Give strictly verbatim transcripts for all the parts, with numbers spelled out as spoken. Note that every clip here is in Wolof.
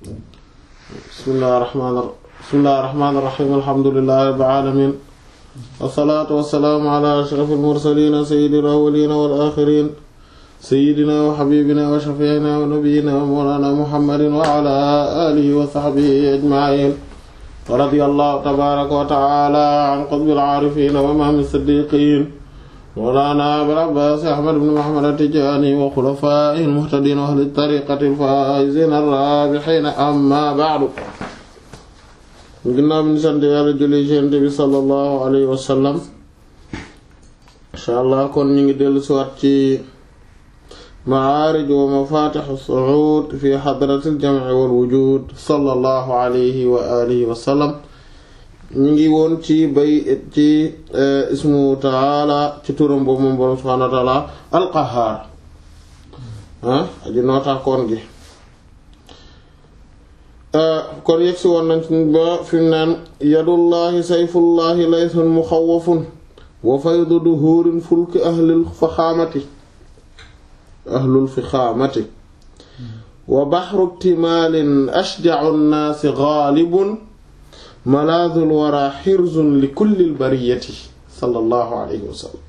bismillahir rahmanir bismillahir rahmanir rahim alhamdulillahi rabbil alamin wassalaatu wassalaamu ala ashrafil mursaliin sayyidil awwaliin wal aaxiriin sayyidina wa habibina wa shafiina wa nabiyyina wa mawlana muhammadin wa ala alihi wa sahbihi ajma'in wa radiyallahu tabaaraka wa ta'ala an qutbil aarifiin wa imaamil siddiqiin mawlana abil abbaas ahmad ibn muhammad at-tijaani wa xulafaa'ihil muhtadiin wa ahli tariiqatil faa'iziin ar-raabihiin amma ba'du. ginnaaw bi ñu sant Yàlla julli ci Yonent bi sallallahu alayhi wa sallam, insha Allah kon ñu ngi dellu si waat ci ma'aarij wa mafaatih as-su'uud fi hadratil jam'i wal wujuud sallallahu alayhi wa alihi wa sallam. ñu ngi woon ci bay ci ismu taala ci turam boobu moom boroom subhaanahu wa ta'aala al-Qahhaar ah aji nootaakoon gi kon yegsi woon nañ ba fi mu naan yadullahi sayfullahi laysun muxawwafun wa faydu duhuurin fulki ahlil faxaamati ahlul fixaamati wa baxru ihtimaalin ashja'u nnaasi gaalibun malaadul waraa xirzun li kullil bariyati sallallahu alayhi wa sallam.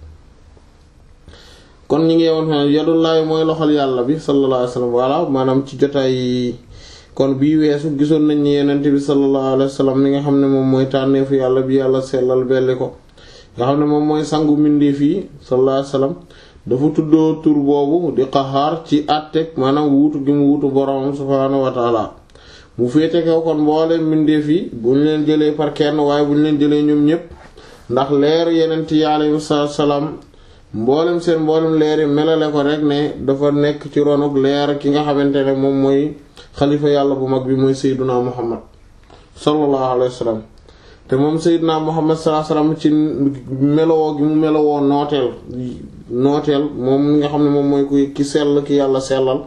kon ñi ngi woon xam yadullahi mooy loxol yàlla bi sallallahu alayhi wa sallam walla maanaam ci jotaay kon bii weesu gisoon nañ ni Yonent bi sallallahu alayhi wa sallam ni nga xam ne moom mooy tànneefu yàlla bi yàlla sellal belli ko nga xam ne moom mooy sangu mbindeef yi sallallahu alayhi wa sallam dafa tuddoo tur boobu di Qahhaar ci àtteeg maanaam wuutu gi mu wuutu boroomam subhaanahu wa ta'ala mu féete kaw kon mbooleem mbindeef yi bu ñu leen jëlee par kenn waaye bu ñu leen jëlee ñoom ñépp ndax leer Yonent yi alayhi salaam mboolem seen mboolem leer yi melale ko rek ne dafa nekk ci ronuk leer ki nga xamante ne moom mooy xalifa yàlla bu mag bi mooy Seydina Muhammad sallallahu alayhi wa sallam te moom Seydina Muhammad sallallahu alayhi wa sallam ci melowoo gi mu melowoo nooteel nooteel moom nga xam ne moom mooy ku ki sell ki yàlla sellal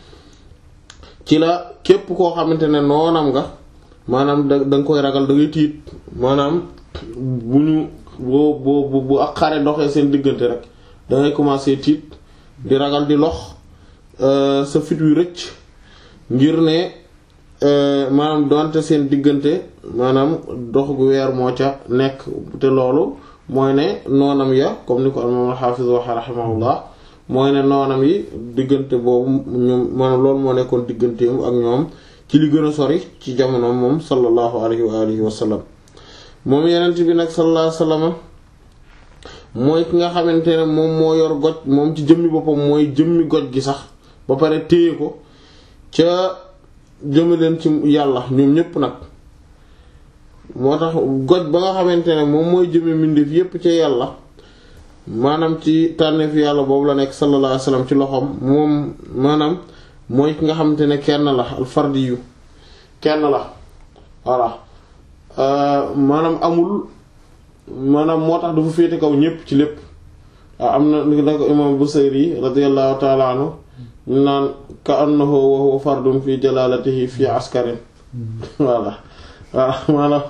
ci la képp koo xamante ne noonam nga maanaam da danga koy ragal da ngay tiit maanaam bu ñu boo boo bu ak xare doxee seen diggante rek dangay commencer tiit di ragal di lox sa fit wi rëcc ngir ne maanaam donte seen diggante maanaam dox gu weer moo ca nekk te loolu mooy ne noonam ya comme ni ko al-Imam al-Hafiz waxe rahimahullah mooy ne noonam yi diggante boobu ñoom maanaam loolu moo nekkoon digganteem ak ñoom ci li gën a sori ci jamonoom moom sallallahu alayhi wa alihi wa sallam. moom Yonent bi nag sallallahu alayhi wa sallam mooy ki nga xamante ne moom moo yor goj moom ci jëmmi boppam mooy jëmmi goj gi sax ba pare téye ko ca jëme leen ci yàlla ñoom ñépp nag moo tax goj ba nga xamante ne moom mooy jëme mbindeef yépp ca yàlla maanaam ci tànneef yàlla boobu la nekk sallallahu alayhi wasallam ci loxoom moom maanaam mooy ki nga xamante ne kenn la alfardi yu kenn la voilà maanaam amul maanaam moo tax dafa féete kaw ñépp ci lépp waaw am na ni ko imam Busayri radiyallahu ta'ala anhu ñu naan ka annahu wa huwa fardun fi jalalatihi fi askarin voilà voilà maanaam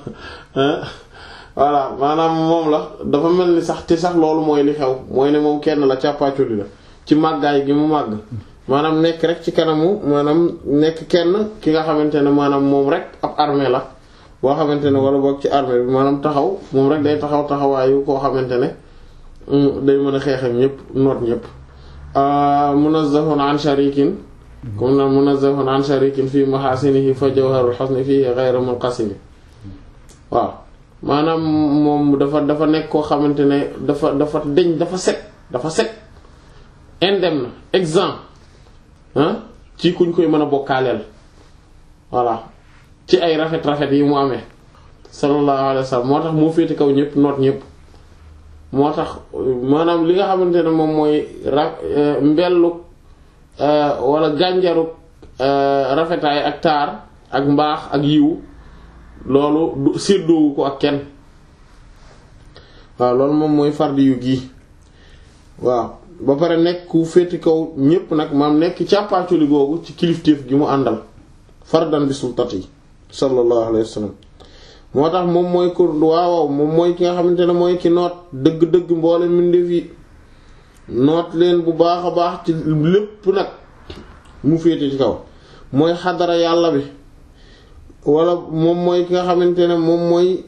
voilà maanaam moom la dafa mel ni sax te sax loolu mooy li xew mooy ne moom kenn la càppaaculi la ci màggaay gi mu màgg maanaam nekk rek ci kanamu maanaam nekk kenn ki nga xamante ne maanaam moom rek ab armée la boo xamante ne wala boog ci armée bi maanaam taxaw moom rek day taxaw taxawaayu koo xamante ne day mën a xeexam ñépp noot ñépp munazzahun an sharikin comme na munazzahun an sharikin fii mahasinihi fa jawharul husni fihi ghayru munqasim waaw maanaam moom dafa dafa nekk koo xamante ne dafa dafa deñ dafa set dafa set indemne exempt ah ci kuñ koy mën a bokkaaleel voilà ci ay rafet rafet yi mu amee sallallahu alayhi wa sallam moo tax moo féete kaw ñépp noot ñépp moo tax maanaam li nga xamante ne moom mooy ra mbellu wala gànjaru rafetaay ak taar ak mbaax ak yiw loolu du séddoowu ko ak kenn waaw loolu moom mooy fardi yu gi waaw ba pare nekk ku féeti kaw ñépp nag maam nekk càppaaculi googu ci kilifteef gi mu àndal fardan bi sultati sallallahu alayhi wa sallam moo tax moom mooy ko waaw moom mooy ki nga xamante ne mooy ki noot dëgg-dëgg mboole mbindeef yi noot leen bu baax a baax ci lépp nag mu féete ci kaw mooy xadara yàlla bi wala moom mooy ki nga xamante ne moom mooy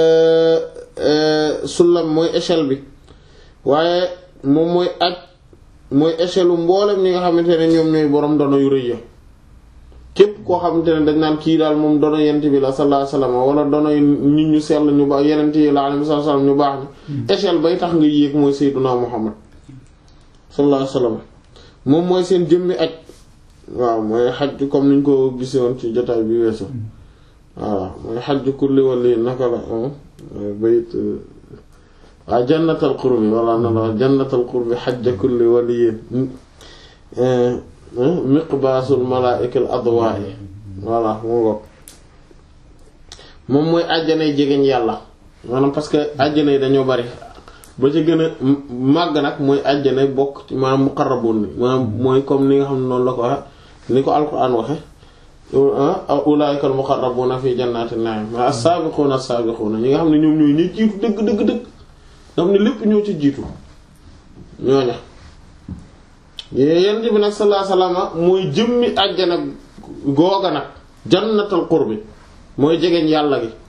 sullam mooy échelle bi waaye moom mooy aj mooy échelle u mboolem ñi nga xamante ne ñoom ñooy borom dono yu rëy ya képp koo xamante ne dañ naan kii daal moom dono yent bi la sallallahu alayhi wasallam wala dono yi nit ñu sell ñu baax yenent yi la alayhi wasallam ñu baax ni échelle bay tax nga yéeg mooy sayyiduna Muhammad sallallahu alayhi wasallam moom mooy seen jëmmi aj waaw mooy xaj comme niñ ko gisoon ci jotaay bi weesu waaw mooy xaj kulli wali naka la bayit waaw jannatal qurbi walla na la jannatal qurbi xaj kulli wali miqbaasul malaa'ikal adwaa'i voilà moo ngo moom mooy àjjanay jegeñ yàlla maanaam parce que àjjana yi dañoo bari ba ci gën a màgg nag mooy àjjana bokk ci maanaam muqarrabuun ni maanaam mooy comme ni nga xam ne noonu la ko waxe ni ko alquran waxe ulaa'ikal muqarrabuuna fi jannatin na'im as-saabiquuna as-saabiquuna ñi nga xam ne ñoom ñooy ñi jiitu dëgg dëgg dëgg nga xam ne lépp ñoo ci jiitu ñooña yéen bi nag sallallahu alayhi wasallam mooy jëmmi àjjana googa nag jannatul qurbi mooy jegeñ yàlla gi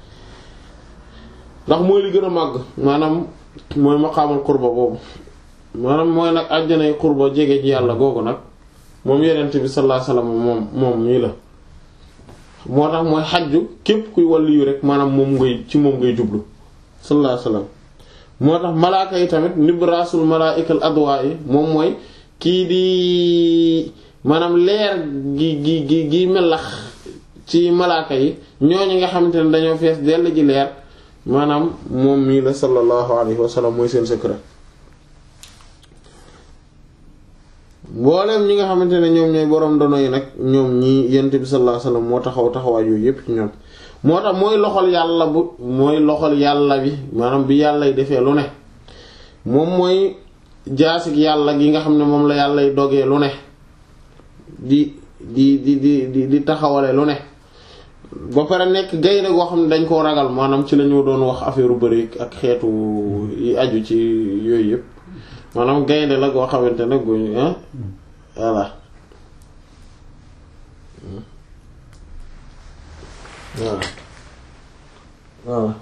ndax mooy li gën a màgg maanaam mooy maqaamul qurba boobu maanaam mooy nag àjjanay qurba jegeñ yàlla googu nag moom yenent bi sallallahu alayhi wasallam moom moom mii la moo tax mooy xajju képp kuy waliyu rek maanaam moom ngay ci moom ngay jublu sallallahu alayhi wasallam moo tax malaaka yi tamit nibraasul malaa'ikal adwaa yi moom mooy kii di maanaam leer gi gi gi gi melax ci malaaka yi ñooñu nga xamante ne dañoo fees dell ji leer maanaam moom mii la sallallahu alayhi wa sallam mooy seen secret mboolem ñi nga xamante ne ñoom ñooy boroom dono yi nag ñoom ñi yent bi sallallahu alayhi wa sallam moo taxaw taxawaay yooyu yépp ci ñoom moo tax mooy loxol yàlla bu mooy loxol yàlla bi maanaam bi yàlla y defee lu ne moom mooy jaasig yàlla gi nga xam ne moom la yàlla y dogee lu ne di di di di di di taxawale lu ne ba pare nekk gaynde goo xam ne dañ koo ragal maanaam ci lañu doon wax affaire bëri ak xeetu yi aju ci yooyu yëpp maanaam gaynde la goo xamante ne guñ ah voilà voilà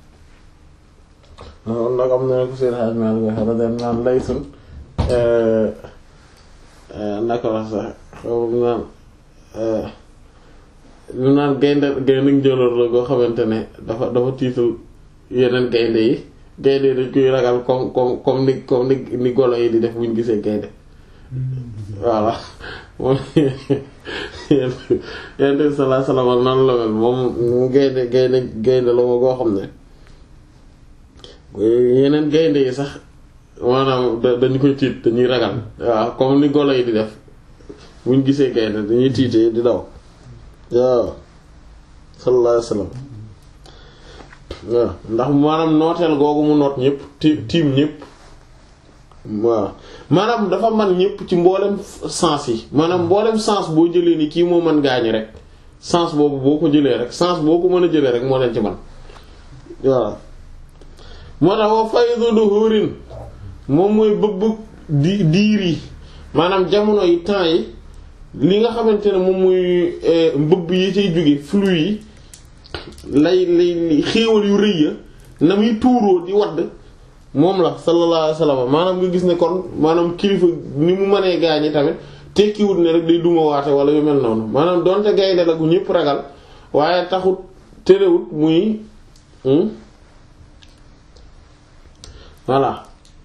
waaw nag am na ko seen xaaj maa ngi wax rek naan laysun naka wax sax xaw naan ñu naan gaynde gaynde njëloor la goo xamante ne dafa dafa tiital yeneen gaynde yi gaynde dañ koy ragal comme comme comme ni comme ni ni golo yi di def buñ gisee gaynde voilà moom yenn yenn salaa salaam nan la mel moom gaynde gaynde gaynde la ma goo xam ne yeneen gaynde yi sax maanaam dañu koy tiit dañuy ragal waaw comme ni golo yi di def buñ gisee gaynde dañuy tiitee di daw waaw sallallahu alayhi wasallam waaw ndax maanaam nooteel googu mu noot ñëpp ti tiim ñëpp waaw maanaam dafa man ñëpp ci mboolem sens yi maanaam mboolem sens boo jëlee ni kii moo mën gaañi rek sens boobu boo ko jëlee rek sens boo ko mën a jëlee rek moo leen ci man waaw moo tax wa faydu duhurin moom mooy bëgg di diir yi maanaam jamono yi temps yi li nga xamante ne moom muy mbëbb yi cay jóge flux yi lay lay xéewal yu rëy ya na muy tuuroo di wadd moom la sallallahu alayhi wasallam maanaam nga gis ne kon maanaam kilifa ni mu mënee gaañi tamit tekkiwut ne rek day duma waate wala yu mel noonu maanaam donte gaynde la gu ñëpp ragal waaye taxut terewut muy voilà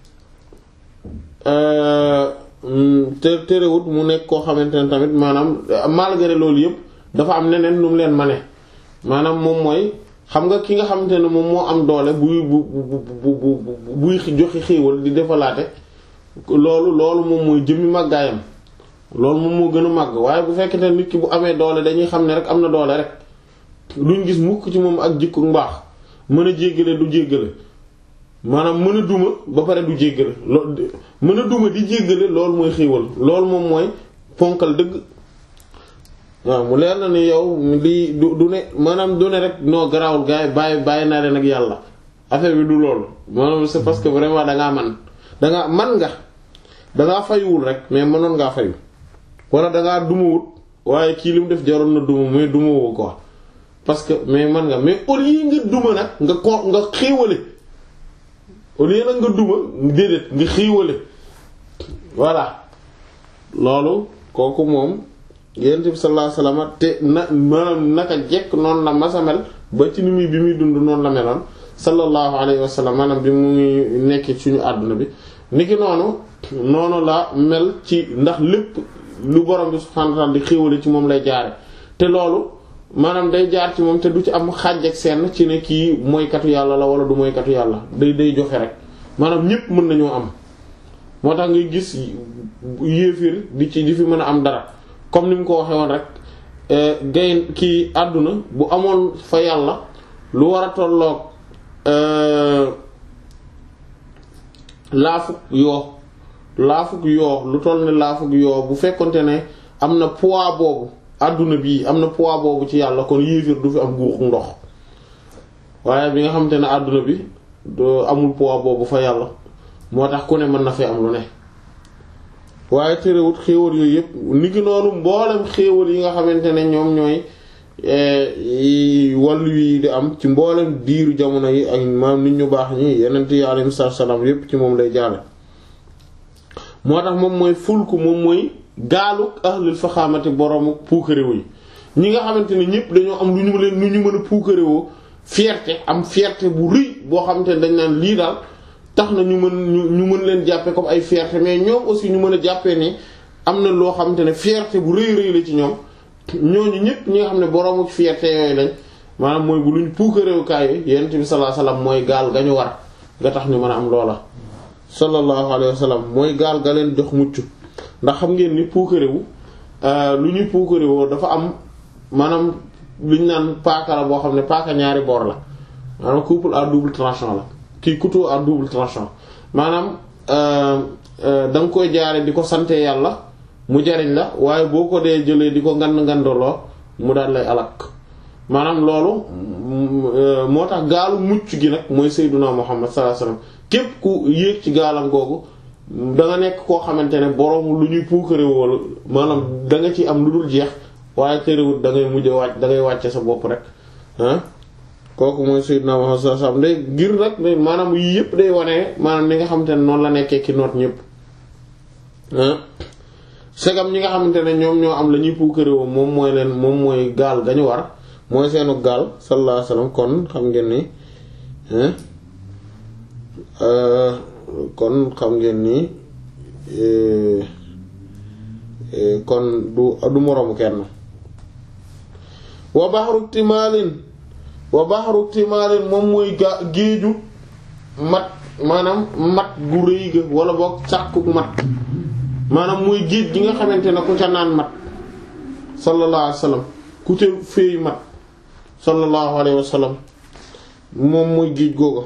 te terewut mu nekk koo xamante ne tamit maanaam malgré loolu yëpp dafa am neneen nu mu leen mane maanaam moom mooy xam nga ki nga xamante ne moom moo am doole buy bu bu bu buy joxe xéewal di defalaate loolu loolu moom mooy jëmmi màggaayam loolu moom moo gën a màgg waaye bu fekkente nit ki bu amee doole dañuy xam ne rek am na doole rek duñ gis mukk ci moom ak jikko mbaax mën a jéggale du jéggale maanaam mën a duma ba pare du jéggale loolu mën a duma di jéggale loolu mooy xéewal loolu moom mooy ponkal dëgg waaw mu leer na ni yow lii du du ne maanaam du ne rek noo garaawul gars yi bàyyi bàyyi naa leen ak yàlla affaire bi du loolu maanaam c'est parce que vraiment dangaa man dangaa man nga dangaa fayuwul rek mais mënoon ngaa fayu wala dangaa dumawut waaye kii li mu def jaroon na duma mais dumawoo quoi parce que mais man nga mais au lieu nga duma nag nga ko nga xéewale au lieu nag nga duma déedéet nga xéewale voilà loolu kooku moom yonent bi sallallahu alayhi wasallam te na maanaam naka jekk noonu la masamel ba ci ni muy bi muy dund noonu la meloon sallallahu alayhi wasallam maanaam bi muy nekk suñu àdduna bi niki noonu noonu la mel ci ndax lépp lu borom bi subhanahu wa ta'ala di xéewale ci moom lay jaare te loolu maanaam day jaar ci moom te du ci am xàjj ak seen ci ne kii mooykatu yàlla la wala du mooykatu yàlla day day joxe rek maanaam ñépp mën nañoo am moo tax ngay gis yéefir di ci di fi mën a am dara comme ni mu ko waxee woon rek gay kii àdduna bu amoon fa yàlla lu war a tolloog laafuk yoo laafuk yoo lu toll ne laafuk yoo bu fekkonte ne am na poids boobu àdduna bii am na poids boobu ci yàlla kon yéefir du fi am guuxu ndox waaye bi nga xamante ne àdduna bi doo amul poids boobu fa yàlla moo tax ku ne mën na fee am lu ne waaye terewut xéewal yooyu yëpp ni ki noonu mboolem xéewal yi nga xamante ne ñoom ñooy wàllu yi di am ci mboolem diiru jamono yi ak maam nit ñu baax ñi yeneen yi alayhi salaam yëpp ci moom lay jaale moo tax moom mooy fulku moom mooy gaalu ahlul faxaamati boroomu puukaréewu yi ñi nga xamante ne ñëpp dañoo am lu ñu leen lu ñu mën a puukaréewoo fierté am fierté bu rëy boo xamante ne dañ naan lii daal tax na ñu mën ñu ñu mën leen jàppee comme ay fierté mais ñoom aussi ñu mën a jàppee ni am na loo xamante ne fierté bu rëy rëy la ci ñoom ñooñu ñëpp ñi nga xam ne boroomu fierté yooyu lañ maanaam mooy bu luñ puukaréewukaay yi yonent bi sallallahu alayhi wasallam mooy gaal ga ñu war nga tax ñu mën a am loola sallallahu alayhi wasallam mooy gaal ga leen jox mucc ndax xam ngeen ni puukaréewu lu ñuy puukaréewoo dafa am maanaam lu ñu naan paaka la boo xam ne paaka ñaari boor la maanaam couple à double tranchant la kii couteau à double tranchant maanaam da nga koy jaare di ko sante yàlla mu jariñ la waaye boo ko dee jëlee di ko ngand ngandoloo mu daal lay alak maanaam loolu moo tax gaalu mucc gi nag mooy Seydina Muhammad sallallahu alayhi wasallam képp ku yéeg ci gaalam googu da nga nekk koo xamante ne borom lu ñuy puukare wala maanaam da nga ci am lu dul jeex waaye terewul da ngay mujj wàcc da ngay wàcce sa bopp rek ah kooku mooy Seydina Muhammad sallallahu alayhi wasallam day ngir rek maanaam yii yëpp day wane maanaam li nga xamante ne noonu la nekkee ki noot ñëpp ah segam ñi nga xamante ne ñoom ñoo am la ñuy puukare woo moom mooy leen moom mooy gaal gañu war mooy seenu gaal sallallahu alayhi wasallam kon xam ngeen ni kon xam ngeen ni kon du du moroomu kenn wa bahru timaalin wa bahru timaalin moom mooy ga géeju mat maanaam mat gu rëy ga wala boog sàkku mat maanaam mooy géej gi nga xamante ne ku ca naan mat sallallahu alayhi wasallam ku ca féey mat sallallahu alayhi wasallam moom mooy géej googa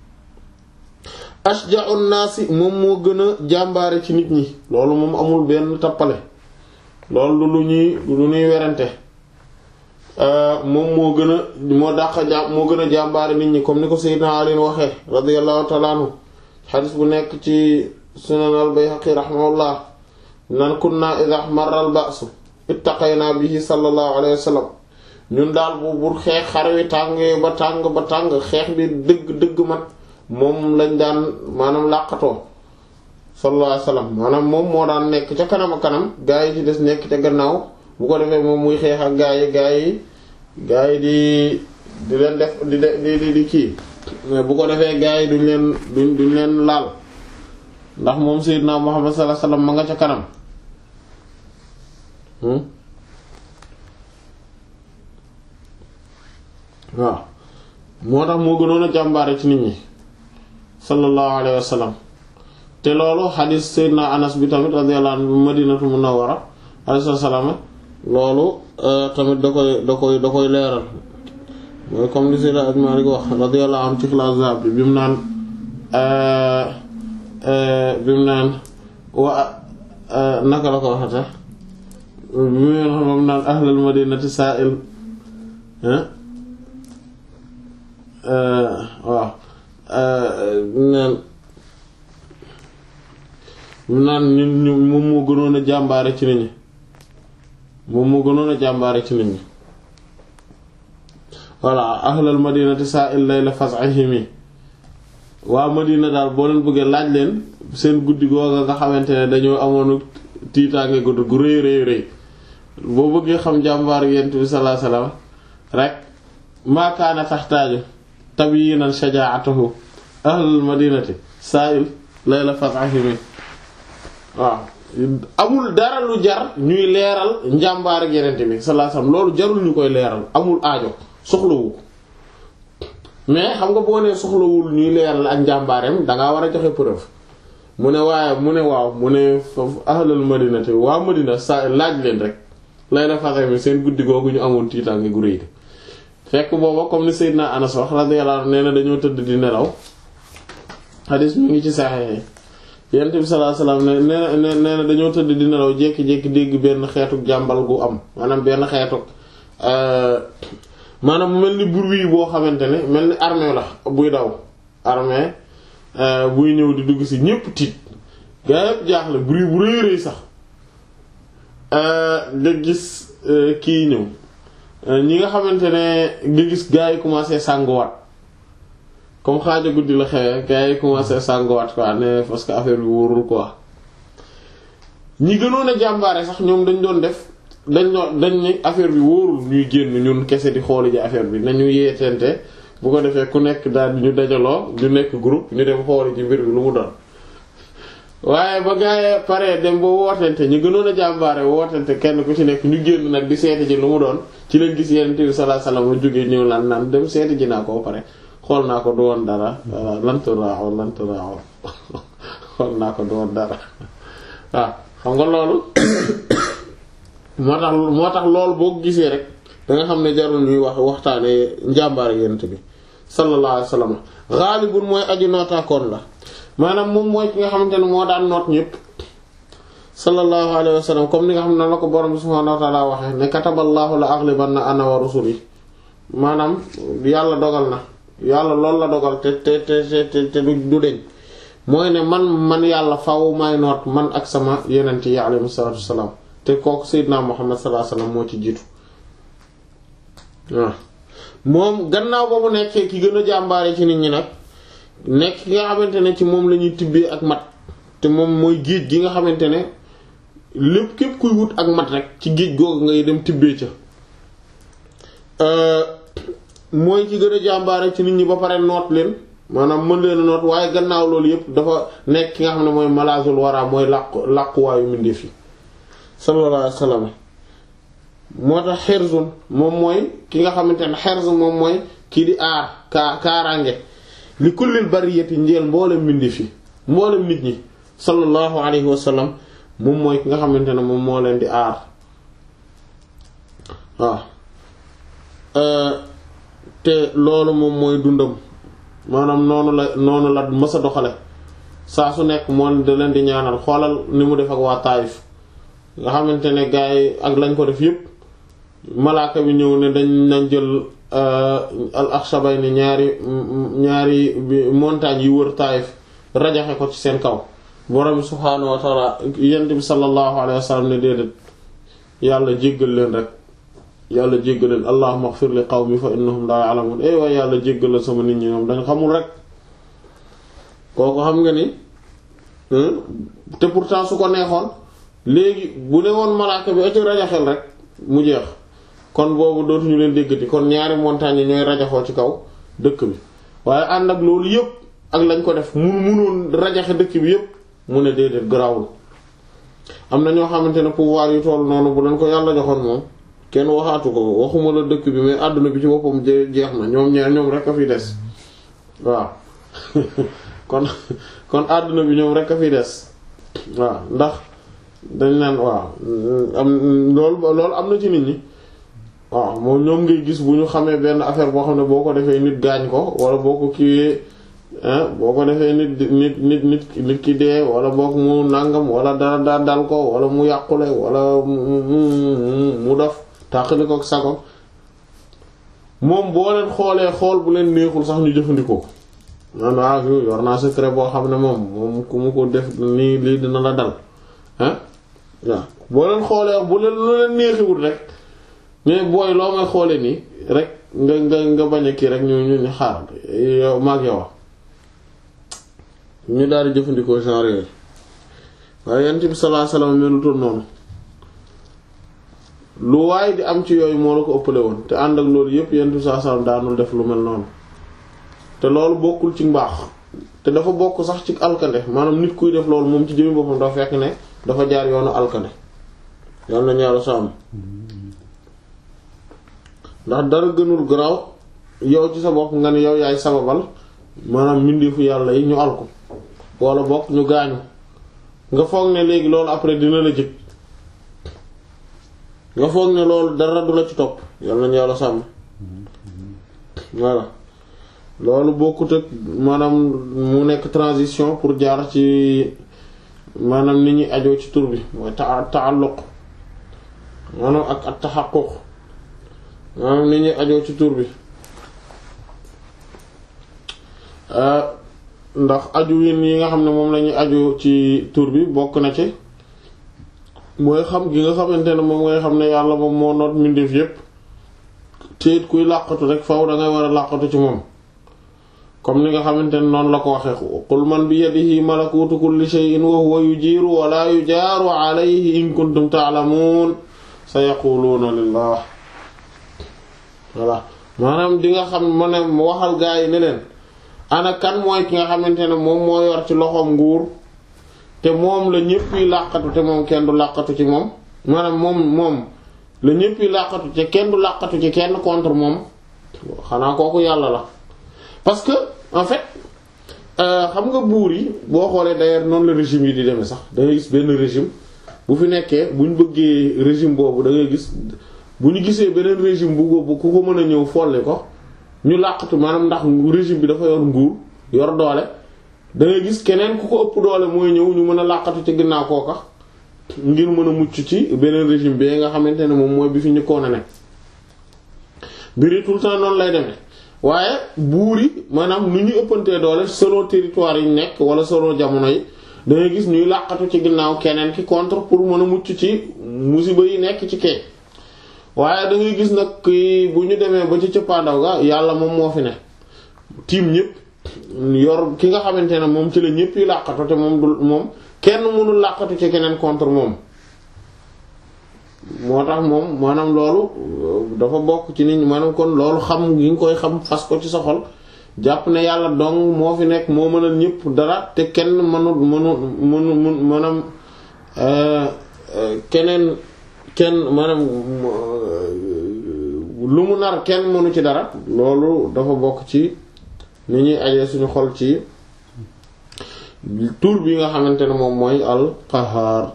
ashja'un naasi moom moo gën a jàmbaare ci nit ñi loolu moom amul benn tappale loolu lu ñuy lu ñuy werante moom moo gën a moo dàq ja moo gën a jàmbaare nit ñi comme ni ko Sayyidina Ali waxee radiyallahu ta'ala anhu xadis bu nekk ci Sunan al-Bayhaqi rahimahullah nan kunna idha marra al-ba'su ittaqayna bihi sallallahu alayhi wa sallam ñun daal bu bur xeex xare wi tàngee ba tàng ba tàng xeex bi dëgg dëgg mat moom lañ daan maanaam làqatoo sallallahu alayhi wasallam maanaam moom moo daan nekk ca kanam a kanam gaa yi ci des nekk ca gannaaw bu ko defee moom muy xeex ak gaa yi gaa yi gaa yi di di leen def di di di kii bu ko defee gaa yi duñ leen duñ duñ leen laal ndax moom Seydina Muhammad sallallahu alayhi wasallam ma nga ca kanam waaw moo tax moo gënoon a jàmbaare ci nit ñi sallallahu alayhi wa sallam te loolu xadiis Seydina Anas bi tamit radiyallahu anhu Madinatu Munawwara alayhi salaam loolu tamit da koy da koy da koy leeral mooy comme li Seydina Maalik wax radiyallahu anhu ci Xilaas Zahab bi bi mu naan bi mu naan wa naka la ko waxate bi mu naan ahlul madinati sa'il waaw naan naan ñun ñu moom moo gënoon a jàmbaare ci nit ñi moom moo gënoon a jàmbaare ci nit ñi voilà ahlal madinati sa'il layla fas'ihimi waa Madina daal boo leen bëggee laaj leen seen guddi googa nga xamante ne dañoo amoon tiitaange gudd gu rëy rëy rëy boo bëggee xam jàmbaar Yonent bi sallallahu alayhi wasallam rek maa kaana taxtaaju tabyinan shajaa'atahu ahlul madinati sa'il layla fas'ihimi waaw amul dara lu jar ñuy leeral njàmbaar ak Yonent bi sallallahu alayhi wasallam loolu jarul ñu koy leeral amul aajo soxlawu ko mais xam nga boo nee soxlawul ñuy leeral ak njàmbaareem dangaa war a joxe preuve mu ne waaye mu ne waaw mu ne ahlul madinati waa Madina sa laaj leen rek lay la fase mi seen guddi googu ñu amoon tiitaange gu rëy fekk booba comme ni Seydina Anas wax radiyallahu anhu nee na dañoo tëdd di nelaw hadis mi ngi ci Sahih Yonent bi sallallahu alayhi wasallam ne nee nee na dañoo tëdd di nelaw jékki-jékki dégg benn xeetu jàmbal gu am maanaam benn xeetu maanaam mel ni bruit boo xamante ne mel ni armée la buy daw armée buy ñëw di dugg ci ñépp tiit gaa yépp jaaxle bruit bu rëy rëy sax nga gis kii ñëw ñi nga xamante ne nga gis gaa yi commencé sànguwaat comme xaaja guddi la xewee gaa yi commencé sànguwaat quoi ne parce que affaire bi wóorul quoi ñi gënoon a jàmbaare sax ñoom dañ doon def dañ doon dañ ne affaire bi wóorul ñuy génn ñun kese di xooli ji affaire bi nañu yeetente bu ko defee ku nekk daal ñu dajaloo ñu nekk groupe ñu dem xooli ji mbir bi lu mu doon waaye ba gaayee pare dem ba wootente ñu gënoon a jàmbaare wootente kenn ku ci nekk ñu génn nag di seeti ji lu mu doon ci lañ gis Yonent bi sallallahu alayhi wasallam jógee ñëw lan naan dem seeti ji naa ko pare xool naa ko du woon dara lanturaaw lanturaaw xool naa ko du woon dara waaw xam nga loolu moo tax moo tax loolu boo gisee rek da nga xam ne jarul ñuy wax waxtaanee njàmbaar Yonent bi sallallahu alayhi wasallam ghalibun mooy aji nootaakoon la maanaam moom mooy ki nga xamante ne moo daan noot ñëpp sallallahu alayhi wasallam comme ni nga xam ne la ko borom subhaanahu wa ta'ala waxee ne kataballahu la aghlibanna ana wa rusuli maanaam yàlla dogal na yàlla loolu la dogal te te te te te du deñ mooy ne man man yàlla faaw may noot man ak sama yonent yi alayhi salaatu wassalaam te kooku Seydina Muhammad sallallahu alayhi wasallam moo ci jiitu waaw moom gannaaw ba mu nekkee ki gën a jàmbaare ci nit ñi nag nekk ki nga xamante ne ci moom la ñuy tibbee ak mat te moom mooy géej gi nga xamante ne lépp képp kuy wut ak mat rek ci géej googu ngay dem tibbee ca mooy ki gën a jàmbaare ci nit ñi ba pare noot leen maanaam mën leen a noot waaye gannaaw loolu yépp dafa nekk ki nga xam ne mooy malazul wara mooy làqu làquwaayu mbindeef yi sallallahu alayhi wasallam moo tax xerzun moom mooy ki nga xamante ne xerz moom mooy kii di aar kaa kaaraange li kullil bariyati njeel mboolem mbindeef yi mboolem nit ñi sallallahu alayhi wasallam moom mooy ki nga xamante ne moom moo leen di aar waaw te loolu moom mooy dundam maanaam noonu la noonu la mës a doxale saa su nekk moo da leen di ñaanal xoolal ni mu def ak waa Taayif nga xamante ne gaa yi ak lañ ko def yépp malaaka bi ñëw ne dañ nañ jël al Akhshabayni ñaari ñaari montagne yi wër Taayif rajaxe ko ci seen kaw borom subhaanahu wa ta'ala yent bi sallallahu alayhi wa sallam ne déedéet yàlla jéggal leen rek yàlla jéggal leen allahumma ighfir li qawmi fa innahum la ya'lamun eh waaye yàlla jéggal la sama nit ñi ñoom dañ xamul rek kooku xam nga ni te pourtant su ko neexoon léegi bu ne woon malaaka bi ëcc rajaxel rek mu jeex kon boobu dootuñu leen déggati kon ñaari montagnes yi ñooy rajaxoo ci kaw dëkk bi waaye ànd ak loolu yépp ak lañ ko def mu munoon rajaxe dëkk bi yépp mu ne déedéet garaawul am na ñoo xamante ne pouvoir yu toll noonu bu leen ko yàlla joxoon moom kenn waxaatu ko waxuma la dëkk bi mais àdduna bi ci boppam jeex na ñoom ñaar ñoom rek a fi des waaw kon kon àdduna bi ñoom rek a fi des waaw ndax dañ naan waaw am loolu loolu am na ci nit ñi waaw moom ñoom ngay gis bu ñu xamee benn affaire boo xam ne boo ko defee nit gaañ ko wala boo ko kiiwee boo ko defee nit nit nit nit nit ki dee wala boog mu nàngam wala dara daa dal ko wala mu yàqule wala mu mu dof tàqali ko ak sago moom boo leen xoolee xool bu leen neexul sax ñu jëfandikoo ko nan ah yor naa secret boo xam ne moom moom ku mu ko def nii lii dina la dal ah waaw boo leen xoolee bu leen lu leen neexiwul rek mais booy loo may xoolee nii rek nga nga nga bañ a kii rek ñu ñu ni xaaral yow maag yow ñu daal di jëfandikoo genre yooyu waaye yonent bi sallallahu alayhi wasallam melutoon noonu lu waaye di am ci yooyu moo la ko ëppale woon te ànd ak loolu yépp yonent bi sallallahu alayhi wasallam daanul def lu mel noonu te loolu bokkul ci mbaax te dafa bokk sax ci alkande maanaam nit kuy def loolu moom ci jëmi boppam dafa fekk ne dafa jaar yoonu alkande yal nañu yàlla sàmm ndax dara gënul garaaw yow ci sa bopp nga ne yow yaay sababal maanaam mbindeefu yàlla yi ñu alku wala bokk ñu gaañu nga foog ne léegi loolu après dina la jëg nga foog ne loolu dara du la ci topp yal nañu yàlla sàmm voilà loolu bokkut ak maanaam mu nekk transition pour jaar ci maanaam nit ñi ajoo ci tur bi mooy ta taalluq maanaam ak ak taxaquq maanaam nit ñi ajoo ci tur bi ndax aju yin yi nga xam ne moom lañuy aju ci tur bi bokk na ci mooy xam gi nga xamante ne moom ngay xam ne yàlla moom moo noot mbindeef yépp te it kuy làqatu rek faw dangay war a làqatu ci moom comme ni nga xamante ne noonu la ko waxee qul man bi yadihi malakutu kulli shay'in wa huwa yujiru wa la yujaru alayhi in kuntum ta'lamun sayaquluna lillah voilà maanaam di nga xam ma ne waxal gaa yi ne leen ana kan mooy ki nga xamante ne moom moo yor ci loxoom nguur te moom la ñépp yi làqatu te moom kenn du làqatu ci moom maanaam moom moom la ñépp yi làqatu te kenn du làqatu ci kenn contre moom xanaa kooku yàlla la parce que en fait xam nga buur yi boo xoolee d'ailleurs noonu la régime yi di demee sax da ngay gis benn régime bu fi nekkee bu ñu bëggee régime boobu da ngay gis bu ñu gisee beneen régime bu bu ku ko mën a ñëw folli ko ñu làqatu maanaam ndax régime bi dafa yor nguur yor doole da ngay gis keneen ku ko ëpp doole mooy ñëw ñu mën a làqatu ci ginnaaw kooka ngir mën a mucc ci beneen régime bi nga xamante ne moom mooy bi fi ñu koon a ne biri tout le temps noonu lay demee waaye buur yi maanaam nu ñu ëppantee doole selon territoire yi nekk wala selon jamono yi da ngay gis ñuy làqatu ci ginnaaw keneen ki contre pour mën a mucc ci musiba yi nekk ci kee waaye da ngay gis nag ki bu ñu demee ba ci cëppaandaw ga yàlla moom moo fi ne tiim ñépp yor ki nga xamante ne moom ci la ñépp yi làqatu te moom du moom kenn mënul làqatu ci keneen contre moom moo tax moom maanaam loolu dafa bokk ci nit ñi maanaam kon loolu xam gi nga koy xam fas ko ci sa xol jàpp ne yàlla dong moo fi nekk moo mënal ñépp dara te kenn mënul mënu mënu mën maanaam keneen kenn maanaam lu mu nar kenn mënu ci dara loolu dafa bokk ci ni ñuy ajee suñu xol ci tur bi nga xamante ne moom mooy al qahar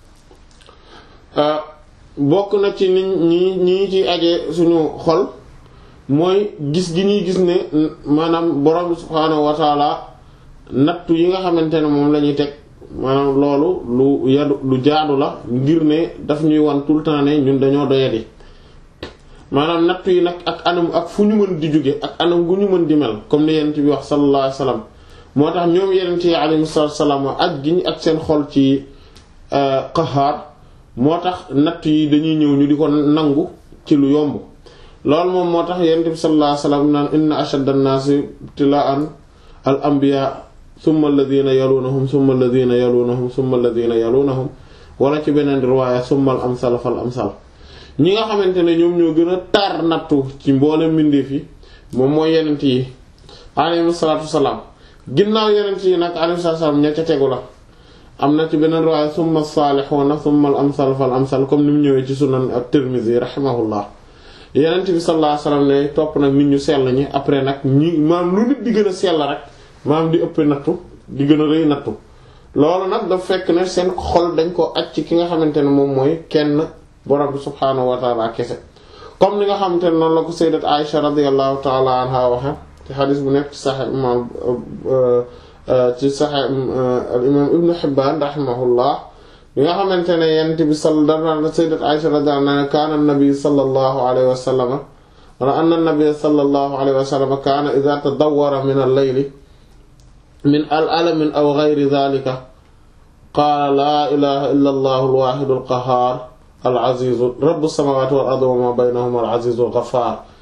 bokk na ci ni ñi ñi ci ajee suñu xol mooy gis gi ñuy gis ne maanaam borom subhaanahu wa taala nattu yi nga xamante ne moom la ñuy teg maanaam loolu lu yadu lu jaadu la ngir ne daf ñuy wan tout le temps ne ñun dañoo doyadi maanaam nattu yi nag ak anam ak fu ñu mën di jóge ak anam gu ñu mën di mel comme ni yenent bi wax sallallahu alayhi wasallam moo tax ñoom yenent yi alayhi salaam ak gi ñu ak seen xol ci qahaar moo tax natt yi dañuy ñëw ñu di ko nangu ci lu yomb loolu moom moo tax yenent bi sallallahu alayhi wasallam naan inna ashadda an-naasi ibtilaa'an al anbiyaa summa alladhina yalunahum summa alladhina yalunahum summa alladhina yalunahum wala ci beneen riwaaya summa al amsal fal amsal ñi nga xamante ne ñoom ñoo gën a tar nattu ci mboolem mbindeef yi moom mooy yenent yi alayhi salaatu wassalaam ginnaaw yenent yi nag alayhi salaatu wassalaam ña ca tegu la am na ci beneen riwaaya summa saalihuuna summa al amsal fal amsal comme ni mu ñëwee ci sunan at-Tirmidhi rahimahullah yenent bi sallallahu alayhi wasallam ne topp nag nit ñu sell ñi après nag ñi maam lu nit di gën a sell rek maam di ëpp nattu di gën a rëy nattu loolu nag daf fekk ne seen xol dañ ko aj ci ki nga xamante ne moom mooy kenn borom bi subhaanahu wa taala kese comme ni nga xamante ne noonu la ko sayyidat Aisha radiyallahu taala anha waxe ci xadis bu nekk ci Sahih imam ci Sahih al imam Ibn Hibban rahimahullah bi nga xamante ne yent bi sal dana sayyidat Aisha radiyallahu anha kaana an-nabi sallallahu alayhi wa sallam wala anna an-nabi sallallahu alayhi wa sallam kaana idha tadawwara min al-layli min al-alamin aw ghayri dhalika qaala laa ilaha illa allahu al-wahid al-qahhar al-aziz rabbu as-samawati wal ardi wa ma baynahuma al-aziz al-ghaffar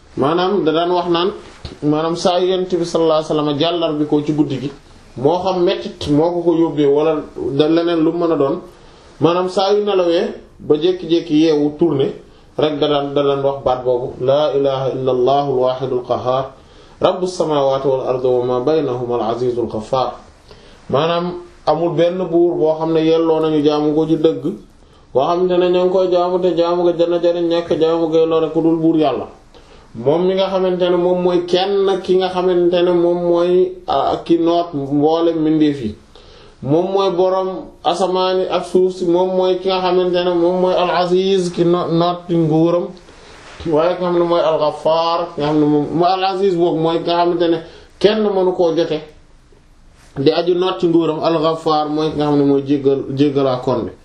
maanaam da daan wax naan maanaam saa yu yonent bi sallallahu alayhi wasallam jàllar bi ko ci guddi gi moo xam mettit moo ko ko yóbbee wala da leneen lu mën a doon maanaam saa yu nelawee ba jékki-jékki yeewu tourné rek da daan da daan wax baat boobu laa ilaha illa allahu alwahidul qahhar rabbus samawati wal ardi wa ma baynahuma al azizul ghaffar maanaam amul benn buur boo xam ne yelloo nañu jaamu ko ci dëgg boo xam te ne ñoo ngi koy jaamu te jaamu ko dana jariñ ñàkk jaamu koy lore ku dul buur yàlla moom mi nga xamante ne moom mooy kenn ki nga xamante ne moom mooy ki noot mboole mbindeef yi moom mooy boroom asamaani ak suuf si moom mooy ki nga xamante ne moom mooy al aziz ki no noot ci nguuram waaye ki nga xam ne mooy al ghaffar ki nga xam ne moom mooy al aziz boobu mooy ki nga xamante ne kenn mënu koo jote di aju noot ci nguuram al ghaffar mooy ki nga xam ne mooy jéggal jéggalaa kon bi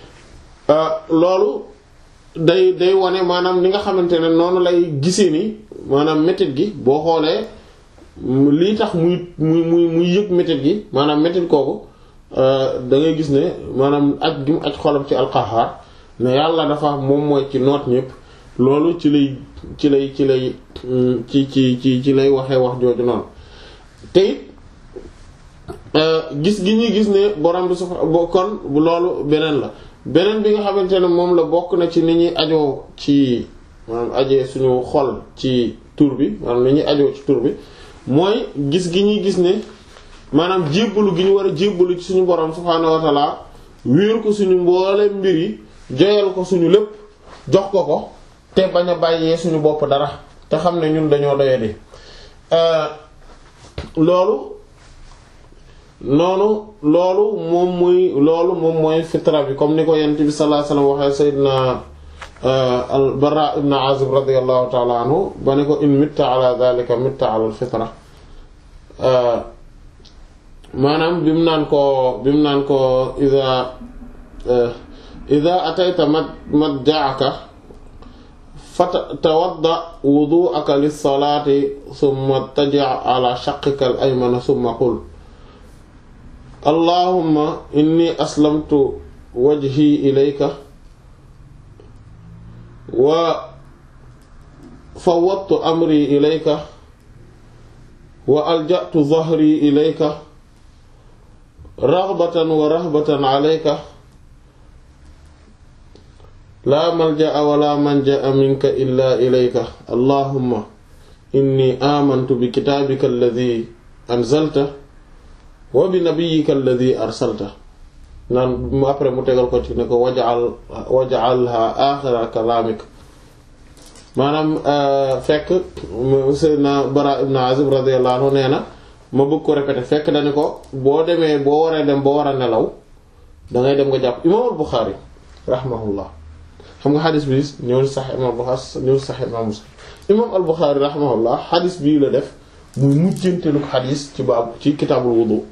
loolu day day wane maanaam li nga xamante ne noonu lay gisee ni maanaam métit gi boo xoolee lii tax muy muy muy muy yëg métit gi maanaam métit kooku da ngay gis ne maanaam aj gi mu aj xolam ci alqahaar ne yàlla dafa moom mooy ci noot ñëpp loolu ci lay ci lay ci lay ci ci ci ci lay waxee wax jooju noonu te it gis gi ñuy gis ne borom bi subhaanahu kon loolu beneen la beneen bi nga xamante ne moom la bokk na ci ni ñuy ajoo ci maanaam ajee suñu xol ci tur bi maanaam ni ñuy ajoo ci tur bi mooy gis gi ñuy gis ne maanaam jébbalu gi ñu war a jébbalu ci suñu borom subhaanahu wa ta'ala wéer ko suñu mboole mbir yi joyal ko suñu lépp jox ko ko te bañ a bàyyee suñu bopp dara te xam ne ñun dañoo doyadi loolu noonu loolu moom muy loolu moom mooy fitra bi comme ni ko yent bi sallallahu alayhi wasallam waxee sayyidina al Bara ibn Azib radiyallahu ta'ala anhu ba ne ko in mitta ala dhalika mitta ala al fitra maanaam bi mu naan ko bi mu naan ko idha idha atayta madja'aka fatawadda wudu'aka lis-salati thumma taji' ala shaqqika al-ayman thumma qul allahumma inni aslamtu wajhi ilayka wa fawwadtu amri ilayka wa alja'tu dhahri ilayka raghbatan wa rahbatan alayka la malja'a wa la manja'a minka illa ilayka allahumma inni amantu bi kitabika alladhi anzalta wa bi nabiyyika alladhi arsalta naan après mu tegal ko ci ne ko waj'al waj'alha aaxira kalaamik maanaam fekk Seydina Bara ibn Azib radiyallahu anhu nee na ma bëgg ko répéter fekk dañu ko boo demee boo waree dem boo war a nelaw dangay dem nga jàpp imaam al-Bukhari rahimahullah xam nga xadis bi ñëw sax imaam al-Bukhari ñëw sax imaam Muslim imaam al-Bukhari rahimahullah xadis bii la def muy mujjanteelu ko xadis ci baab ci kitaabul wudu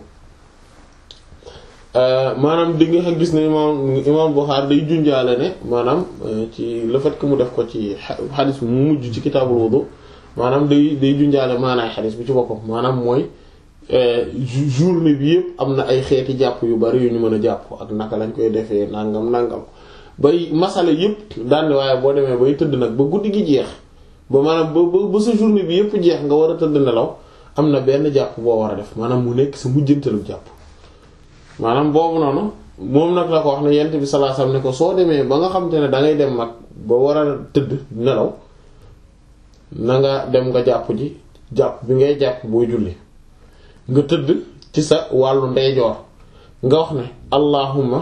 maanaam di nga gis ne imaam imaam Bukhari day junjaale ne maanaam ci le fait que mu def ko ci xadis bi mu mujj ci kitaabul wudu maanaam day day junjaale maanaay xadis bi ci boppam maanaam mooy journée bi yëpp am na ay xeeti jàpp yu bari yu ñu mën a jàpp ak naka lañ koy defee nangam nangam bay masala yëpp daanne waaye boo demee bay tëdd nag ba guddi gi jeex ba maanaam ba ba sa journée bi yëpp jeex nga war a tëdd nelaw am na benn jàpp boo war a def maanaam mu nekk sa mujjantalu jàpp maanaam boobu noonu moom nag la ko wax ne yent bi sallallahu alayhi wasallam ne ko soo demee ba nga xam te ne dangay dem mag ba war a tëdd nelaw na nga dem nga jàpp ji jàpp bi ngay jàpp booy julli nga tëdd ci sa wàllu ndeyjoor nga wax ne allahumma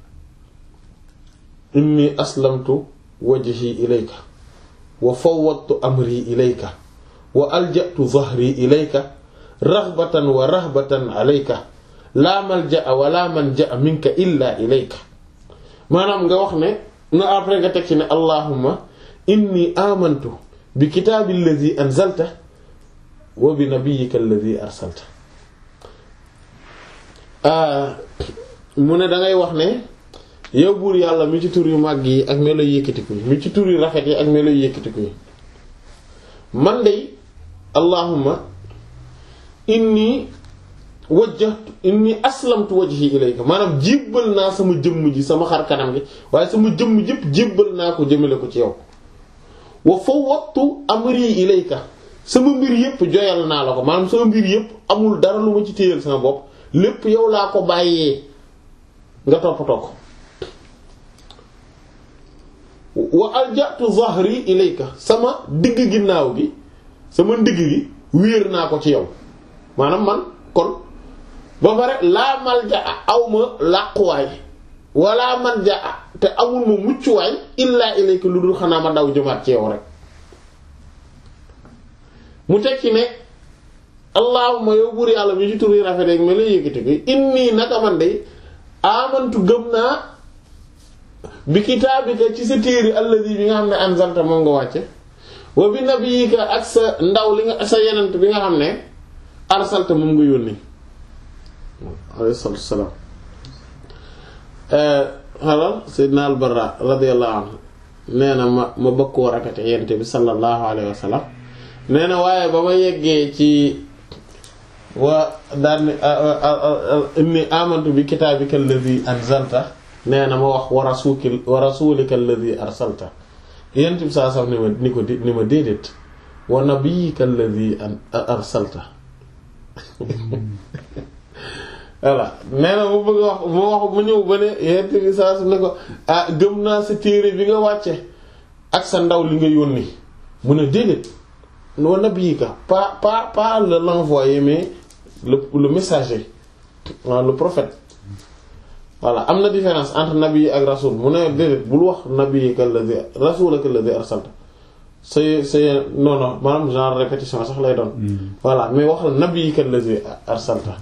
inni aslamtu wajhi ilayka wa fawwadtu amri ilayka wa alja'tu dhahri ilayka raghbatan wa rahbatan alayka la malja'a wa la manja'a minka illa ilayka maanaam nga wax ne nga après nga teg ci ne allahumma inni amantu bi kitaabi alladhi anzalta wa bi nabiyyika alladhi arsalta mu ne dangay wax ne yow buur yàlla mi ci tur yu màgg yi ak melo yëkkatiku yi mi ci tur yu rafet yi ak melo yëkkatiku yi man de allahumma inni wajjahtu inni aslamtu wajhi ilayka maanaam jébbal naa sama jëmm ji sama xar kanam gi waaye sama jëmm jëpp jébbal naa ko jëmale ko ci yow wa fawwadtu amri ilayka sama mbir yépp joyal naa la ko maanaam sama mbir yépp amul dara lu ma ci téyal sama bopp lépp yow laa ko bàyyee nga toppatoo ko wa aljatu zahri ilayka sama digg ginnaaw gi sama ndigg gi wéer naa ko ci yow maanaam man kon ba pare laa malja awma làquwaay wala malja te amul ma muccuwaay illaa ilayka lu dul xanaa ma daw jëmaat ci yow rek mu tekki ne allahumma yow buur yàlla mi ci tur yi rafet rek ma lay yëkkati ko inni naka man de amantu gëm naa bi kitaabika ci sa téere alladi bi nga xam ne anzalta moom nga wàcce wa bi nabiyika ak sa ndaw li nga sa yenent bi nga xam ne arsalta moom nga yónni alayhi salaatu wassalaam xalal sayyidina al-Barra radiyallahu anhu nee na ma ma bëgg koo rakate yent bi sallallahu alayhi wa sallam nee na waaye ba ma yeggee ci wa daan inni amantu bi kitaabika alladhi anzalta nee na ma wax wa rasulika wa rasulika alladhi arsalta yent bi saa sax ni ma ni ko di ni ma déedéet wa nabiyyika alladhi arsalta voilà nee na mu bëgg wax mu wax mu ñëw ba ne yent bi saa su ne ko ah gëm naa sa téere bi nga wàcce ak sa ndaw li nga yónni mu ne déedéet wa nabiyyika pas pas pas le l'envoyé mais le le messager waaw le prophète voilà am na différence entre nabi ak rasul mu ne déedéet bul wax nabiyyika alladhi rasulaka alladhi arsalta c'est c'est non non maanaam genre répétition sax lay doon voilà mais wax la nabiyyika alladhi arsalta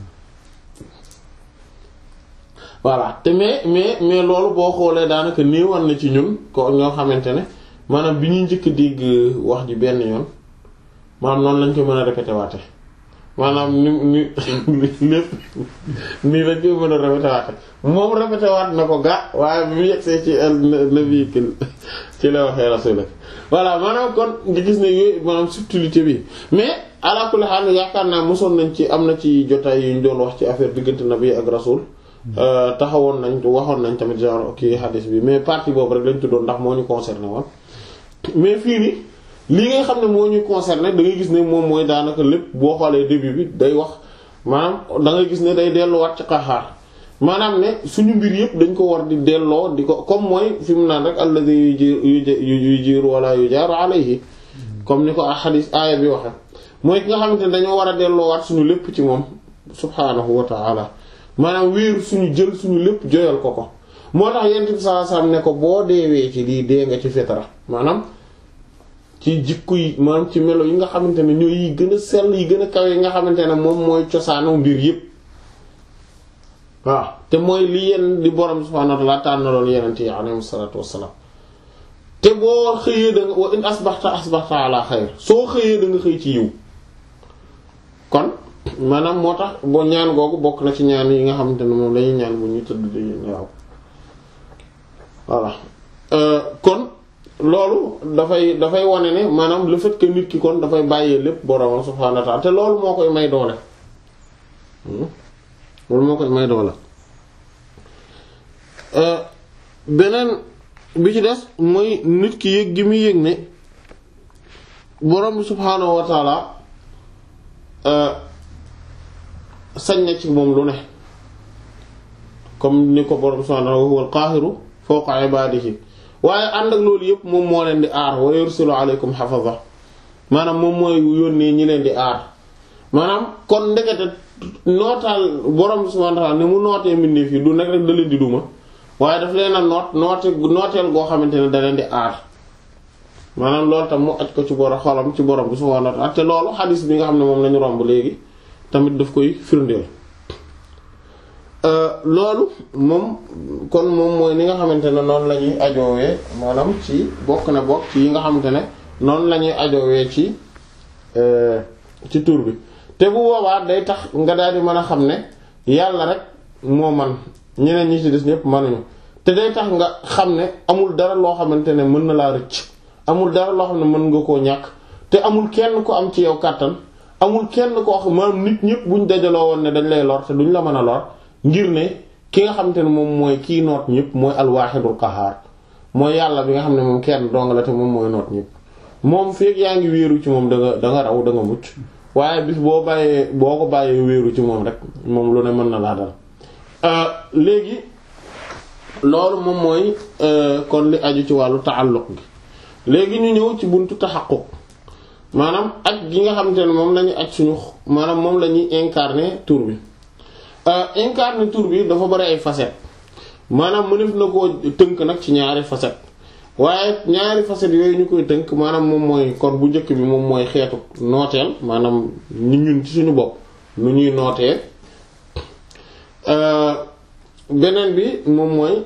voilà te mais mais mais loolu boo xoolee daanaka néewal na ci ñun ko ñoo xamante ne maanaam bi ñuy njëkk dégg wax ji benn yoon maanaam noonu lañ ko mën a répété waate maanaam ni ni lépp nii lañ ko mën a répété waate moom répété waat na ko ga waaye bi mu yegsee ci nabi ci la waxee rasul voilà maanaam kon nga gis ne yooyu maanaam subtilité bi mais ala kulli haal yaakaar naa mosoon nañ ci am na ci jotaay yu ñu doon wax ci affaire diggante nabi ak rasul taxawoon nañ waxoon nañ tamit genre kii hadith bi mais partie boobu rek lañ tuddoon ndax moo ñu concerné woon mais fii nii li nga xam ne moo ñu concerné da ngay gis ne moom mooy daanaka lépp boo xoolee début bi day wax maanaam da ngay gis ne day delluwaat ci qahaar maanaam ne suñu mbir yëpp dañ ko war di delloo di ko comme mooy fi mu naan rek alladhi yujiru wala yujaru alayhi comme ni ko hadith aaya bi waxe mooy ki nga xamante ne dañoo war a delloowaat suñu lépp ci moom subhaanahu wa ta'ala maanaam wéeru suñu jël suñu lépp joyal ko ko moo tax yent bi sallallahu alayhi wasallam ne ko boo deewee ci lii dee nga ci fitra maanaam ci jikko yi maanaam ci melo yi nga xamante ne ñooy yi gën a sell yi gën a kaw yi nga xamante ne moom mooy cosaanu mbir yépp waaw te mooy li yenn di borom subhaanahu wa ta'ala tànnaloon yenent yi alayhi salaatu wassalaam te boo xëyee da nga wa in asbaxta asbaxta ala xayr soo xëyee da nga xëy ci yiw kon maanaam moo tax boo ñaan googu bokk na ci ñaan yi nga xamante ne moom lañuy ñaan bu ñu tëdd di waaw voilà kon loolu dafay dafay wane ne maanaam le fait que nit ki kon dafay bàyyee lépp boroomam subhaanahu wa ta'ala te loolu moo koy may doole loolu moo koy may doole beneen bi ci des mooy nit ki yëg gi muy yëg ne boroom bi subhaanahu wa ta'ala sañ na ci moom lu ne comme ni ko boroom subhaanahu wa huwal qaahiru fawqa ibaadihi waaye ànd ak loolu yëpp moom moo leen di aar wa yursilu alaykum hafaza maanaam moom mooy yónnee ñi leen di aar maanaam kon ndekete nootaal borom subhanahu wa ta'ala ni mu nootee mbindeef yi du nekk rek da leen di duma waaye daf leen a noot noote nooteel goo xamante ne da leen di aar maanaam loolu tam mu aj ko ci borom xolam ci borom bi subhanahu wa ta'ala te loolu xadiis bi nga xam ne moom lañu romb léegi tamit daf koy firndeel loolu moom kon moom mooy ni nga xamante ne noonu la ñuy ajoowee maanaam ci bokk na bokk ci yi nga xamante ne noonu la ñuy ajoowee ci ci tur bi te bu boobaa day tax nga daal di mën a xam ne yàlla rek moo man ñeneen ñi ci des ñëpp mënuñu te day tax nga xam ne amul dara loo xamante ne mën na laa rëcc amul dara loo xam ne mën nga koo ñàkk te amul kenn ko am ci yow kàttan amul kenn koo xam maanaam nit ñëpp buñ dajaloo woon ne dañ lay lor te duñ la mën a lor ngir ne ki nga xamante ne moom mooy kii noot ñëpp mooy alwaaxidul qahaar mooy yàlla bi nga xam ne moom kenn dong la te moom mooy noot ñëpp moom feek yaa ngi wéeru ci moom da nga da nga raw da nga mucc waaye bis boo bàyyee boo ko bàyyee wéeru ci moom rek moom lu ne mën na laa dal léegi loolu moom mooy kon li aju ci wàllu taalluq gi léegi ñu ñëw ci buntu taxaqquq maanaam aj gi nga xamante ne moom lañuy aj suñu maanaam moom la ñuy incarner tur bi incarner tur bi dafa bari ay facettes maanaam mënef na koo tënk nag ci ñaari facettes waaye ñaari facettes yooyu ñu koy tënk maanaam moom mooy kon bu njëkk bi moom mooy xeetu nooteel maanaam nit ñun ci suñu bopp nu ñuy nootee beneen bi moom mooy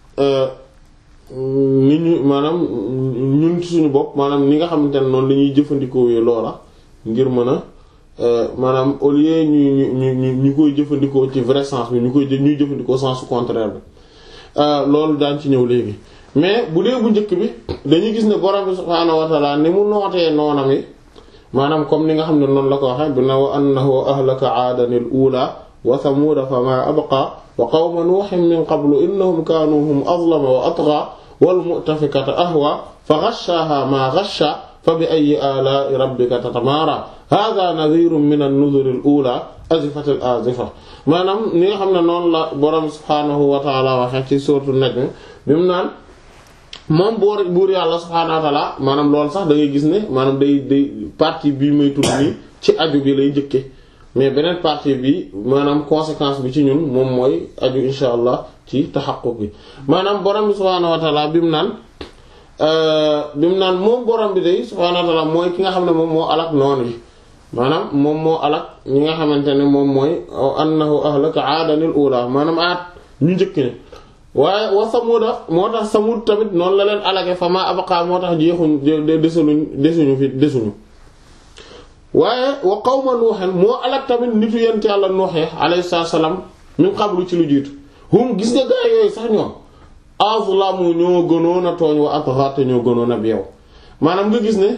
nit ñu maanaam ñun ci suñu bopp maanaam ni nga xamante ne noonu la ñuy jëfandikoo loola ngir mën a maanaam au lieu ñu ñu ñu ñu koy jëfandikoo ci vrai sens bi ñu koy ñuy jëfandikoo sens contraire bi loolu daan ci ñëw léegi mais bu dee bu njëkk bi dañuy gis ne borom bi subhaanahu wa ta'ala ni mu nootee noonam yi maanaam comme ni nga xam ne noonu la ko waxee bi na wa annahu ahlaka aadanil ula wa samuuda fa ma abqa wa qawma nuuhin min qablu innahum kaanu hum azlama wa atgha wal mu'tafikata ahwa fa ghashshaha ma ghashsha fa bi ayyi alaa'i rabbika tatamara hadha nadhirun min an-nudhur al-ula azifatil azifa maanaam ni nga xam ne noonu la borom subhaanahu wa ta'ala waxee ci sourate Najm bi mu naan moom boor buur yàlla subhaanahu wa ta'ala maanaam loolu sax da ngay gis ne maanaam day day partie bii may tudd nii ci aju bi lay jëkke mais beneen partie bi maanaam conséquence bi ci ñun moom mooy aju insha allah ci taxaqquq bi maanaam borom bi subhaanahu wa ta'ala bi mu naan bi mu naan moom borom bi day subhaanahu wa ta'ala mooy ki nga xam ne moom moo alak noonu yi maanaam moom moo alak ñi nga xamante ne moom mooy annahu ahlaka aadanil ula maanaam aat ñu njëkk ne waaye wa samuda moo tax samud tamit noonu la leen alage fa ma abqa moo tax jeexuñ desaluñ desuñu fi desuñu waaye wa qawma nuuhin moo alak tamit nitu yent yàlla nuuxee alayhi salaam min qablu ci lu jiitu hum gis nga gaa yooyu sax ñoom azlamu ñoo gënoon a tooñ wa atgha te ñoo gënoon a beew maanaam nga gis ne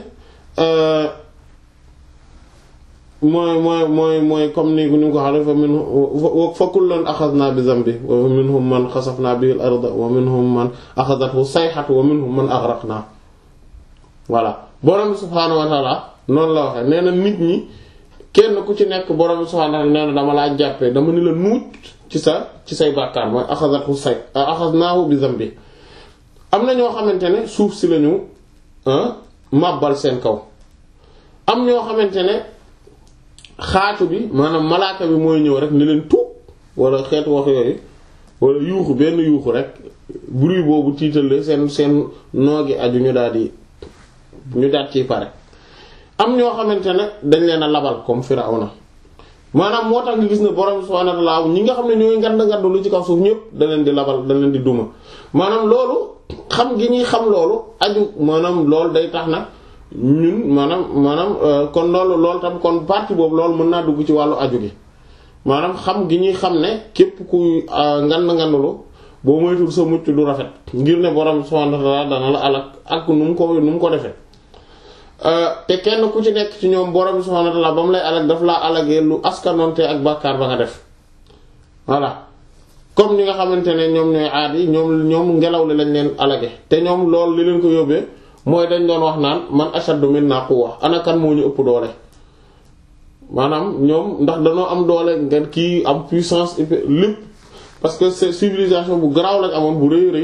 mooy mooy mooy mooy comme ni ni ko xam fa min fa kullan axadna bi zambi wa minhum man xasafna bihi al-arda wa minhum man axadathu sayhatu wa minhum man aghraqna voilà borom subhaanahu wa ta'ala noonu la waxee nee na nit ñi kenn ku ci nekk borom subhaanahu wa ta'ala nee na dama laa jàppee dama ni la nuut ci sa ci say bàkkaar mooy axadathu say axadnaahu bi zambi am na ñoo xamante ne suuf si lañu màbbal seen kaw am ñoo xamante ne xaatu bi maanaam malaaka bi mooy ñëw rek ni leen tuub wala xeetu wax yooyu wala yuuxu benn yuuxu rek bruit boobu tiitale seen seen noogi aju ñu daal di ñu daal ciy pare am ñoo xamante ne dañ leen a labal comme Firawna maanaam moo tax nga gis ne borom subhaanahu wa ta'aala ñi nga xam ne ñooy ngand ngand lu ci kaw suuf ñëpp da leen di labal da leen di duma maanaam loolu xam gi ñuy xam loolu aju maanaam loolu day tax nag ñun maanaam maanaam kon loolu loolu tam kon partie boobu loolu mën naa dugg ci wàllu aju gi maanaam xam gi ñuy xam ne képp kuy ngand ngandlu boo moytul sa mucc du rafet ngir ne borom subhaanahu wa ta'aala dana la alak ak nu mu ko nu mu ko defee te kenn ku ci nekk ci ñoom borom subhaanahu wa ta'aala ba mu lay alak daf laa alagee lu askanoonte ak bàkkaar ba nga def voilà comme ni nga xamante ne ñoom ñooy aad yi ñoom ñoom ngelaw li lañ leen alage te ñoom loolu li leen ko yóbbee mooy dañ doon wax naan man ashaddu minna quwwa ana kan moo ñu ëpp doole maanaam ñoom ndax dañoo am doole ngeen kii am puissance lépp parce que c'est civilisation bu garaaw lañ amoon bu rëy rëy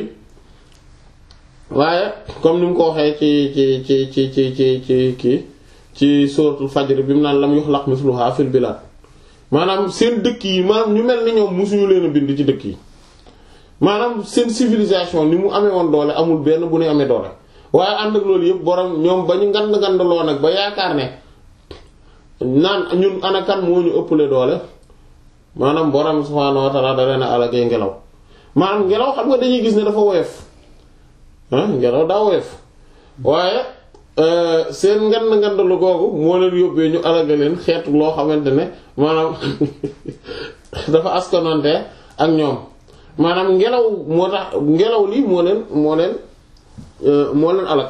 waaye comme ni mu ko waxee ci ci ci ci ci ci ci kii ci suratul fajr bi mu naan lam yuxlaq misluha fil bilad maanaam seen dëkk yi maanaam ñu mel ni ñoom musuñu leen a bind ci dëkk yi maanaam seen civilisation ni mu amee woon doole amul benn bu ñu amee doole waaye ànd ak loolu yëpp borom ñoom ba ñu ngand ngandaloo nag ba yaakaar ne naan ñun anakan moo ñu ëppale doole maanaam borom subhaanahu wa ta'ala da leen a alagee ngelaw maanaam ngelaw xam nga dañuy gis ne dafa woyof ah ngelaw daa woyof waaye seen ngand ngandalu googu moo leen yóbbee ñu alage leen xeetu loo xamante ne maanaam dafa askanonte ak ñoom maanaam ngelaw moo tax ngelaw lii moo leen moo leen moo leen alak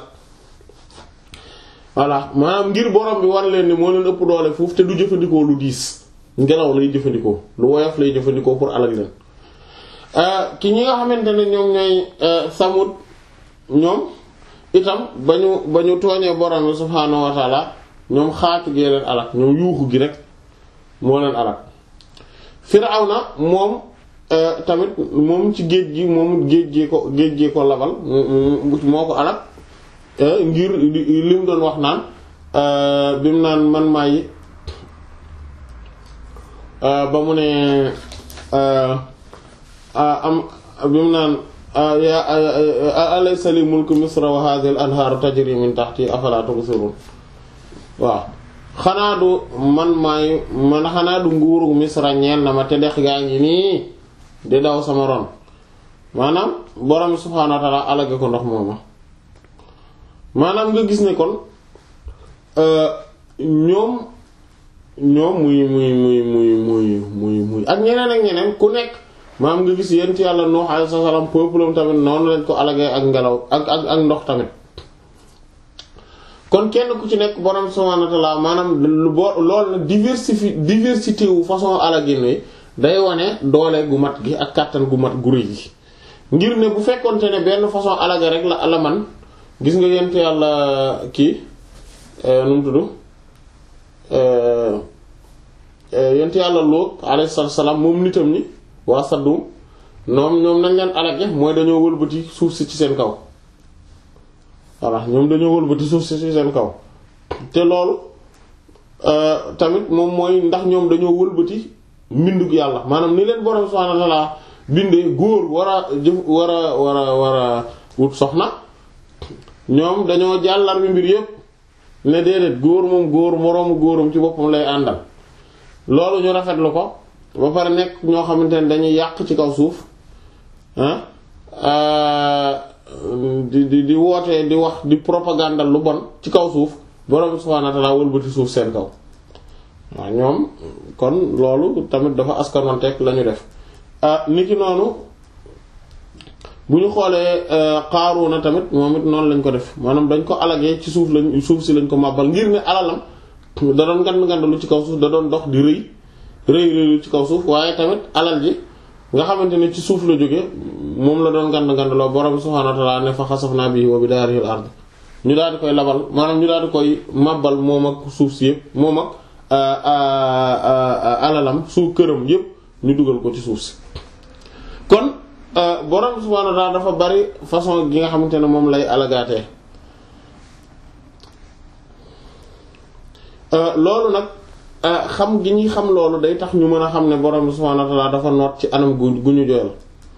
voilà maanaam ngir borom bi war leen ni moo leen ëpp doole foofu te du jëfandikoo lu diis ngelaw lay jëfandikoo lu woyof lay jëfandikoo pour alak leen ki ñi nga xamante ne ñoom ñooy Samud ñoom itam ba ñu ba ñu tooñee borom bi subhaanahu wa taala ñoom xaatu gee leen alak ñoom yuuxu gi rek moo leen alak Firawna moom tamit moom ci géej gi moom géej gi ko géej gi ko labal moo ko alak ngir li mu doon wax naan bi mu naan man maay ba mu ne am bi mu naan alaysa li mulku misra wa hadhihi al anhaaru tajri min tahti afala tubsirun waaw xanaa du man maay man xanaa du nguuru misra ñeel na ma te dex gaa ngi nii di daw sama ron maanaam borom subhaanahu wa ta'ala alage ko ndox mooma maanaam nga gis ne kon ñoom ñoom muy muy muy muy muy muy muy ak ñeneen ak ñeneen ku nekk maanaam nga gis yent yàlla Nuh alayhi salaam peuple am tamit noonu lañ ko alagee ak ngelaw ak ak ak ndox tamit kon kenn ku ci nekk borom subhaanahu wa ta'ala maanaam lu bo loolu nag diversifi diversité wu façon alagin wi day wane doole gu mat gi ak kàttan gu mat gu rëy gi ngir ne bu fekkonte ne benn façon alage rek la la man gis nga yent yàlla kii nu mu tudd yent yàlla Luut alayhi salaam moom nitam ni waa Saddum ñoom ñoom nañ leen alage mooy dañoo wëlbati suuf si ci seen kaw voilà ñoom dañoo wëlbati suuf si ci seen kaw te loolu tamit moom mooy ndax ñoom dañoo wëlbati mbindug yàlla maanaam ni leen borom subhaanahu wa ta'aala bindee góor war a jëf war a war a war a wut soxna ñoom dañoo jàllar bi mbir yépp ne déedéet góor moom góor moroomu góoram ci boppam lay àndal loolu ñu rafetlu ko ba pare nekk ñoo xamante ne dañuy yàq ci kaw suuf di di di wootee di wax di propagande lu bon ci kaw suuf borom subhaanahu wa ta'aala wëlbati suuf seen kaw waaw ñoom kon loolu tamit dafa askanoonteeg la ñu def niki noonu bu ñu xoolee Qaaruuna tamit moom it noonu lañ ko def maanaam dañ ko alagee ci suuf lañ suuf si lañ ko màbbal ngir ne alalam da doon ngand ngandalu ci kaw suuf da doon dox di rëy rëy rëylu ci kaw suuf waaye tamit alal ji nga xamante ne ci suuf la jóge moom la doon ngand ngandaloo borom subhaanahu wa ta'aala ne fa xasafnaa bihi wa bidaarihi al-ard ñu daal di koy labal maanaam ñu daal di koy màbbal moom ak suuf si yëpp moom ak alalam suuf këram yëpp ñu dugal ko ci suuf si kon borom subhaanahu wa ta'aala dafa bari façon gi nga xamante ne moom lay alagaatee loolu nag xam gi ñuy xam loolu day tax ñu mën a xam ne borom subhaanahu wa ta'aala dafa noot ci anam gu gu ñu joyal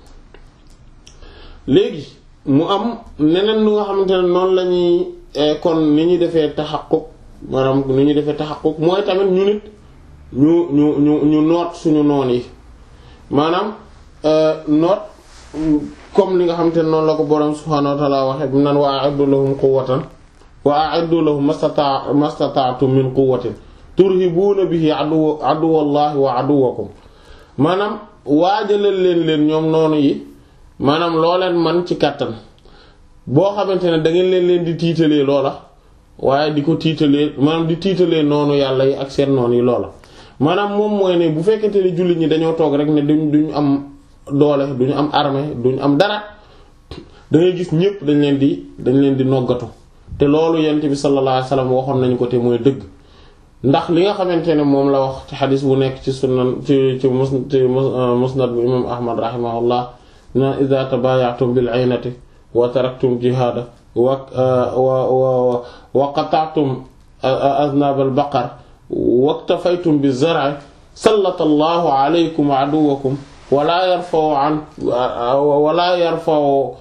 léegi mu am neneen lu nga xamante ne noonu la ñuy kon ni ñuy defee taxaqquq maanaam ni ñuy defee taxaqquq mooy tamit ñu nit ñu ñu ñu ñu noot suñu noon yi maanaam noot comme li nga xamante ne noonu la ko borom subhaanahu wa ta'aala waxee bi naan wa a'iddu lahum quwwatan wa a'iddu lahum mastata mastata'tum min quwwatin turhibuuna bihi aduw aduwallahi wa aduwakum maanaam waajalal leen leen ñoom noonu yi maanaam loo leen man ci kàttan boo xamante ne da ngeen leen leen di tiitalee loola waaye di ko tiitalee maanaam di tiitalee noonu yàlla yi ak seen noonu yi loola maanaam moom mooy ne bu fekkente ne jullit ñi dañoo toog rek ne duñ duñu am doole duñu am armée duñu am dara da ngay gis ñépp dañ leen di dañ leen di noggatu te loolu yent bi sallallahu alayhi wasallam waxoon nañu ko te mooy dëgg ndax li nga xamante ne moom la wax ci xadis bu nekk ci sunan ci ci mus ci musnad bu imam ahmad rahimahullah na idha tabaya'tum bil aynati wa taraktum jihada wa wa wa qata'tum aznab al baqar waktafaytum bi zar'i sallata allahu alaykum aduwakum wala yarfa'u an wala yarfa'u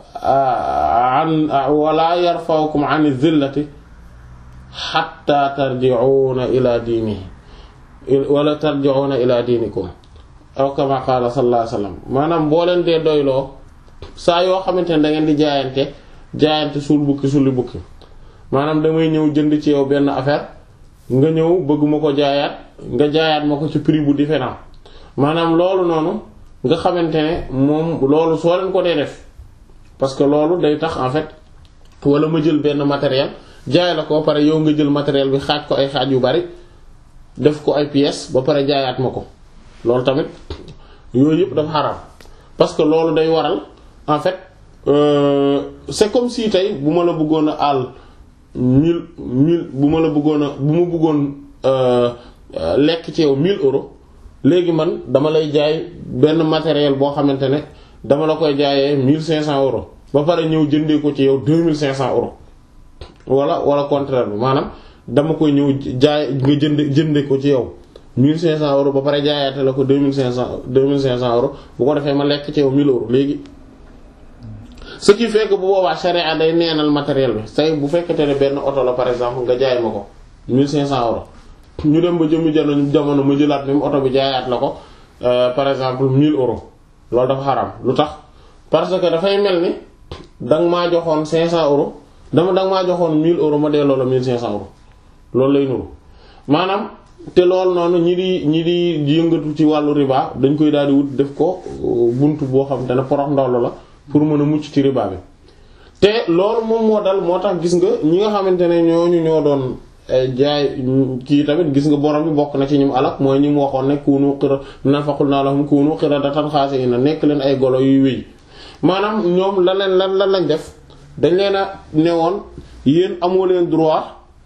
an wala yarfa'ukum an adh-dhillati hatta tarji'una ila dinihi wala tarji'una ila dinikum aw kama qala sallallahu alayhi wasallam maanaam boo leen dee doyloo saa yoo xamante ne da ngeen di jaayante jaayante suul bukki suuli bukki maanaam damay ñëw jënd ci yow benn affaire nga ñëw bëgg ma ko jaayaat nga jaayaat ma ko ci prix bu différent maanaam loolu noonu nga xamante ne moom loolu soo leen ko dee def parce que loolu day tax en fait wala ma jël benn matériel jaay la ko ba pare yow nga jël matériel bi xaaj ko ay xaaj yu bari def ko ay pièces ba pare jaayaat ma ko loolu tamit yooyu yëpp dafa xaraam parce que loolu day waral en fait euh, c'est comme si tey bu ma la bëggoon a àll mille mille bu ma la bëggoon a bu ma bëggoon euh, lekk ci yow mille euros léegi man dama lay jaay benn matériel boo xamante ne dama la koy jaayee mille cinq cents euros ba pare ñëw jëndee ko ci yow deux mille cinq cents euros wala wala contraire bi maanaam dama koy ñëw jaay nga jënd jëndee ko ci yow mille cinq cents euros ba pare jaayaate la ko deux mille cinq cents deux mille cinq cents euros bu ko defee ma lekk ci yow mille euros léegi. ce qui fait que bu boobaa charia day neenal matériel bi say bu fekkete ne benn oto la par exemple nga jaay ma ko mille cinq cents euros ñu dem ba jëmmi jamono jamono ma jëlaat même oto bi jaayaat la ko euh, par exemple mille euros loolu dafa xaraam lu tax parce que dafay mel ni danga maa joxoon cinq cents euros dama danga maa joxoon mille euros ma delloo la mille cinq cents euros loolu lay nuru maanaam te loolu noonu ñi di ñi di yëngatu ci wàllu riba dañ koy daal di wut def ko buntu boo xam te ne porox ndollu la pour mën a mucc ci riba bi te loolu moom moo dal moo tax gis nga ñi nga xamante ne ñooñu ñoo doon jaay kii tamit gis nga borom bi bokk na ci ñum alak mooy ñi mu waxoon ne kunu xira nafaqul naa lahum kunu qiradatan xaasi'ina nekk leen ay golo yuy wéy maanaam ñoom lan leen lan lan lañ def dañ leen a newoon yéen amoo leen droit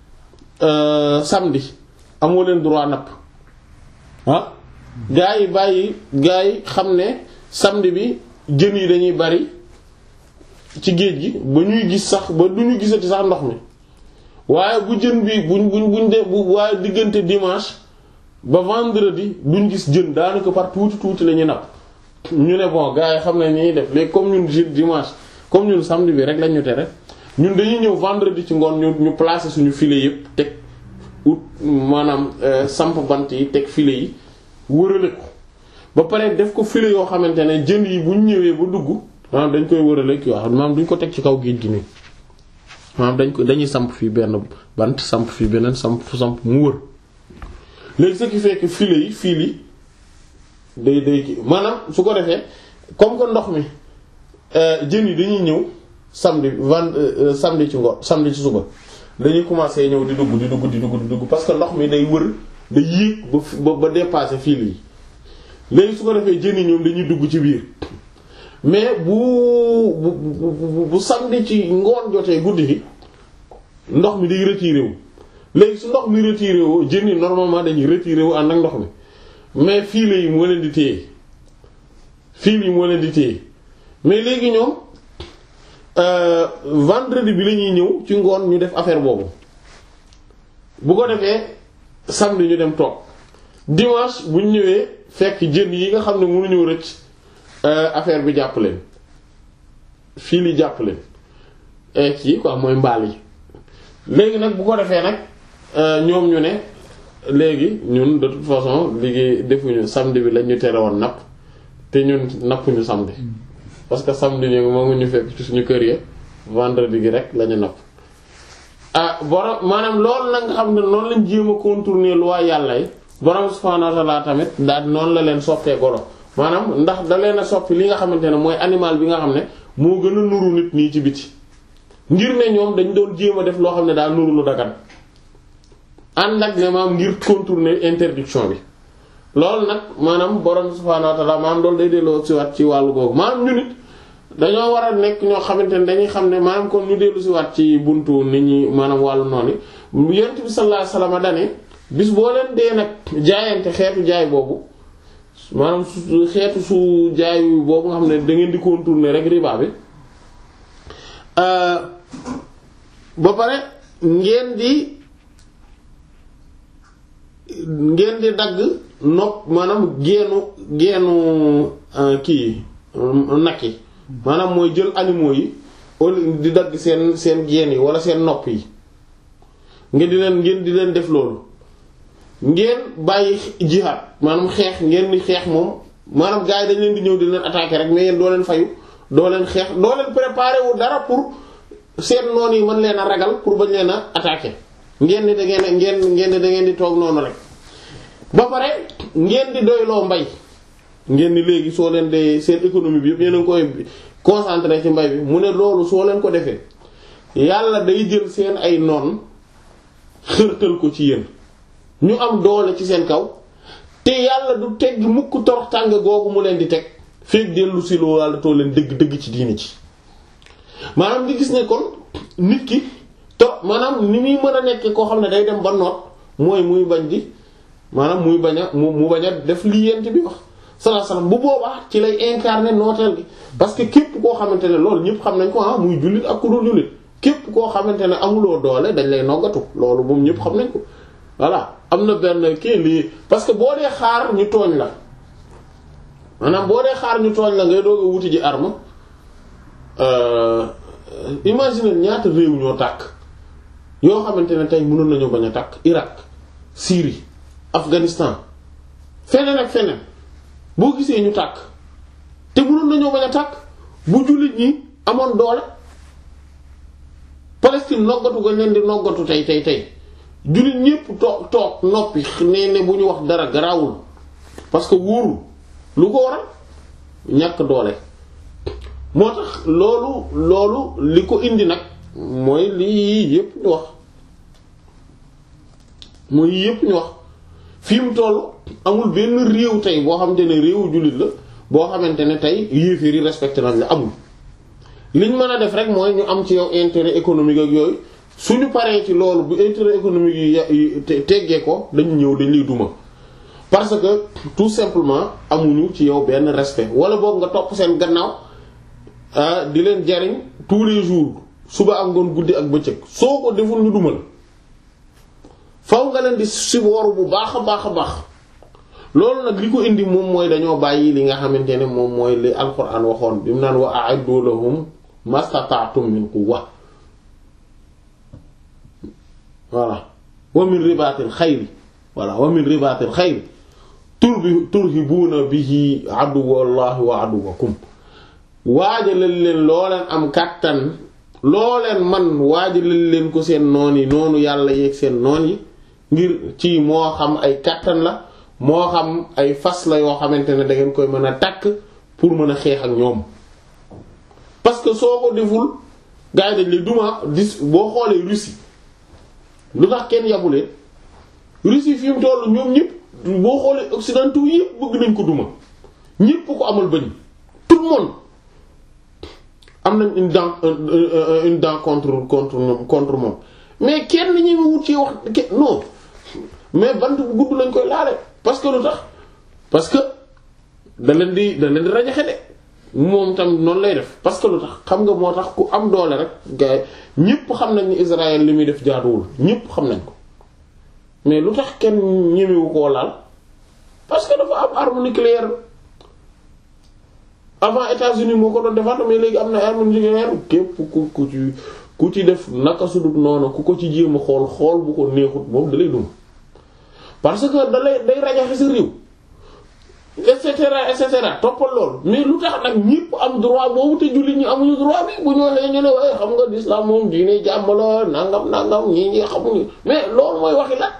samedi amoo leen droit napp ah gaa yi bàyyi gaa yi xam ne samedi bi jën yi dañuy bari ci géej gi ba ñuy gis sax ba du ñu gisati sax ndox mi waaye bu jën bi buñ buñ buñ de bu waaye diggante dimanche ba vendredi duñ gis jën daanaka par tuuti tuuti la ñuy napp ñu ne bon gars yi xam ne ñuy def léegi comme ñun jeudi dimanche comme ñun samedi bi rek lañ ñu tere ñun dañuy ñëw vendredi ci ngoon ñu ñu placer suñu filet yépp teg ut maanaam samp bant yi teg filet yi wërale ko ba pare def ko filet yoo xamante ne jën yi buñ ñëwee ba dugg maanaam dañ koy wërale ki wax maanaam duñ ko teg ci kaw géej gi nii maanaam dañ ko dañuy samp fii benn bant samp fii beneen samp samp mu wër léegi ce qui fait que filet yi fii li day day maanaam su ko defee comme que ndox mi jën yi dañuy ñëw samedi vend samedi ci ngoon samedi ci suba dañuy commencer ñëw di dugg di dugg di dugg di dugg parce que ndox mi day wër day yéeg ba ba dépasser fil yi léegi su ko defee jën yi ñoom dañuy dugg ci biir mais bu bu bu bu samedi ci ngoon jotee guddi gi ndox mi day retiré wu léegi su ndox mi retiré wu jën yi normalement dañuy retiré wu ànd ak ndox mi mais fil yi moo leen di téye fil yi moo leen di téye mais léegi ñoom euh, vendredi bi la ñuy ñëw ci ngoon ñu def affaire boobu bu ko defee samedi ñu dem toog dimanche bu ñu ñëwee fekk jën yi nga xam ne mënuñu rëcc affaire bi jàpp leen fil yi jàpp leen et kii quoi mooy mbaal yi léegi nag bu ko defee nag ñoom ñu ne léegi ñun de toute façon liggéey defuñu samedi bi lañ ñu tere woon napp te ñun nappuñu samedi parce que samedi ñu moo ngi ñu fekk ci suñu kër ya vendredi gi rek lañu napp ah borom maanaam loolu nag nga xam ne noonu lañ jéem a contourner loi yàlla yi borom subhaanahu wa ta'aala tamit daal noonu la leen soppee golo maanaam ndax da leen a soppi li nga xamante ne mooy animal bi nga xam ne moo gën a nuru nit nii ci biti ngir ne ñoom dañ doon jéem a def loo xam ne daal nuru lu dagan ànd ak ne maanaam ngir contourner interdiction bi loolu nag maanaam borom subhaanahu wa ta'aala maanaam loolu day delloo ci waat ci wàllu googu maanaam ñu nit dañoo war a nekk ñoo xamante ne dañuy xam ne maanaam kon ñu dellu ci waat ci buntu nit ñi maanaam wàllu noonu yonent bi sallallahu alayhi wasallam dane bis boo leen dee nag jaayante xeetu jaay boobu maanaam su xeetu su jaayu boobu nga xam ne da ngeen di contourner rek riba bi ba pare ngeen di ngeen di dagg nopp maanaam geenu geenu kii nag yi maanaam mooy jël animaux yi di dagg seen seen geen yi wala seen nopp yi ngeen di leen ngeen di leen def loolu ngeen bàyyi jihaad maanaam xeex ngeen di xeex moom maanaam gars yi dañ leen di ñëw di leen attaquer rek mais yéen doo leen fayu doo leen xeex doo leen préparer wu dara pour seen noon yi mën leen a ragal pour bañ leen a attaquer ngeen di da ngeen ngeen ngeen di da ngeen di toog noonu rek ba pare ngeen di doyloo mbay ngeen di léegi soo leen dee seen économie bi yëpp yéen a ngi koy concentrer ci mbay bi mu ne loolu soo leen ko defee yàlla day jël seen ay noon xërtal ko ci yéen ñu am doole ci seen kaw te yàlla du tegg mukk torox tàng googu mu leen di teg fekk dellu si loo yàlla too leen dëgg dëgg ci diini ci maanaam di gis ne kon nit ki to maanaam ni muy mën a nekk koo xam ne day dem ba noot mooy muy bañ di maanaam muy bañ a mu mu bañ a def li yent bi wax sallallahu alayhi wasallam bu boobaa ci lay incarner nooteel gi parce que képp koo xamante ne loolu ñëpp xam nañ ko ah muy jullit ak ku dul jullit képp koo xamante ne amuloo doole dañ lay noggatu loolu moom ñëpp xam nañ ko voilà am na benn kii lii parce que boo dee xaar ñu tooñ la maanaam boo dee xaar ñu tooñ la ngay doog a wuti ji arme imagine ñaata réew ñoo tàkk yoo xamante ne tey mënoon nañoo bañ a tàkk Irak Syrie Afghanistan feneen ak feneen boo gisee ñu tàkk te mënoon nañoo bañ a tàkk bu jullit ñi amoon doole Palestine noggatu ga leen di noggatu tey tey tey jullit ñépp toog toog noppi nee ne bu ñu wax dara garaawul parce que wóorul lu ko waral ñàkk doole moo tax loolu loolu li ko indi nag mooy lii yépp ñu wax mooy yii yépp ñu wax fi mu toll amul benn réew tey boo xamante ne réewu jullit la boo xamante ne tey yéeféer yi respecté nañ la amul liñ mën a def rek mooy ñu am ci yow intérêt économique ak yooyu suñu paree ci loolu bu intérêt économique yi teggee ko dañu ñëw dañ lay duma parce que tout simplement amuñu ci yow benn respect wala boog nga topp seen gannaaw di leen jariñ tous les jours suba ak ngoon guddi ak bëccëg soo ko deful ñu duma la faw nga leen di sibooru bu baax a baax a baax loolu nag li ko indi moom mooy dañoo bàyyi li nga xamante ne moom mooy li alquran waxoon bi mu naan wa a'iddu lahum mastata'tum min quwwa voilà wa min ribatil xayri voilà wa min ribatil xayri turbi turhibuuna bihi aduwallahi wa aduwakum waajalal leen loo leen am kàttan loo leen man waajalal leen ko seen noon yi noonu yàlla yeeg seen noon yi ngir ci moo xam ay kàttan la moo xam ay fas la yoo xamante ne da ngeen koy mën a takk pour mën a xeex ak ñoom parce que soo ko deful gars yi dañ lay duma dis boo xoolee Russie lu tax kenn yabuleen Russie fi mu tollu ñoom ñëpp boo xoolee occidentaux yëpp bëgg nañ ko duma ñëpp ko amal bañ tout le monde am nañ une dent une dent contre contre contre moom mais kenn ñi ma wut ci wax non mais bant bu gudd lañ koy laale parce que lu tax parce que da leen di da leen di rajaxe de moom tam noonu lay def parce que lu tax xam nga moo tax ku am doole rek gars yi ñëpp xam nañ ni Israël li muy def jaaduwul ñëpp xam nañ ko mais lu tax kenn ñemewu koo laal parce que dafa am arme nucléaire avant États-Unis moo ko doon défendre mais léegi am na arme nucléaire képp ku ku ci ku ci def naka su dul noonu ku ko ci jéem a xool xool bu ko neexut moom da lay dum parce que da lay day rajaxe sa réew et cetera et cetera toppal loolu mais lu tax nag ñépp am droit boobu te jullit ñi amuñu droit bi bu ñu waxee ñu ne waaye xam nga l'islam moom diine jàmm la nangam nangam ñii ñi xamuñu mais loolu mooy waxi la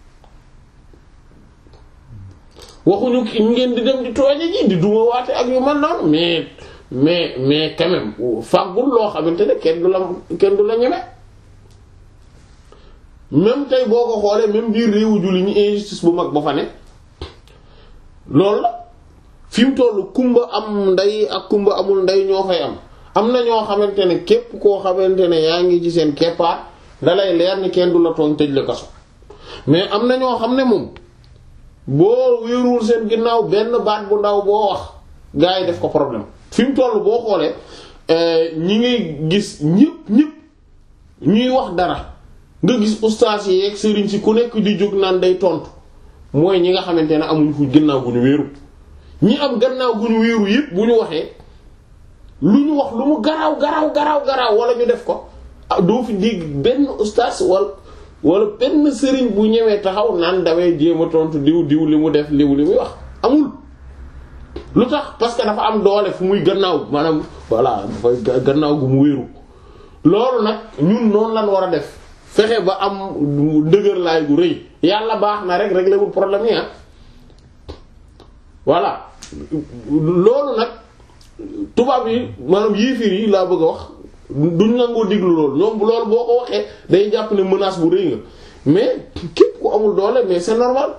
waxuñu ki ngeen di dem di tooje ji di duma waate ak yu man noonu mais mais mais quand même fàggul loo xamante ne kenn du la kenn du la ñeme même tey boo ko xoolee même biir réewu julli ñi injustice bu mag ba fa ne loolu la fi mu tollu kumba am ndey ak kumba amul ndey ñoo fay am am na ñoo xamante ne képp koo xamante ne yaa ngi ci seen keppaar dalay leer ni kenn du la tooñ tëj la kaso mais am na ñoo xam ne moom boo wéeruwul seen ginnaaw benn baat bu ndaw boo wax gaa yi def ko problème fi mu toll boo xoolee ñi ngay gis ñëpp ñëpp ñuy wax dara nga gis ustaas yi ak sëriñ si ku nekk di jóg naan day tontu mooy ñi nga xamante ne amuñu fu gannaaw gu ñu wéeru ñi am gannaaw gu ñu wéeru yëpp bu ñu waxee lu ñu wax lu mu garaaw garaaw garaaw garaaw wala ñu def ko doo fi dégg benn ustaas wala wala benn sëriñ bu ñëwee taxaw naan dawee jéem a tontu diw diw li mu def liw li muy wax amul. lu tax parce que dafa am doole fu muy gannaaw maanaam voilà dafay gannaaw gu mu wéeru loolu nag ñun noonu lan war a def fexe ba am ndëgër laay gu rëy yàlla baax na rek régler wul problème yi ah voilà loolu nag tubaab yi maanaam yéefir yi laa bëgg a wax duñ nangoo diglu loolu ñoom loolu boo ko waxee day jàpp ne menace bu rëy nga mais képp ku amul doole mais c'est normal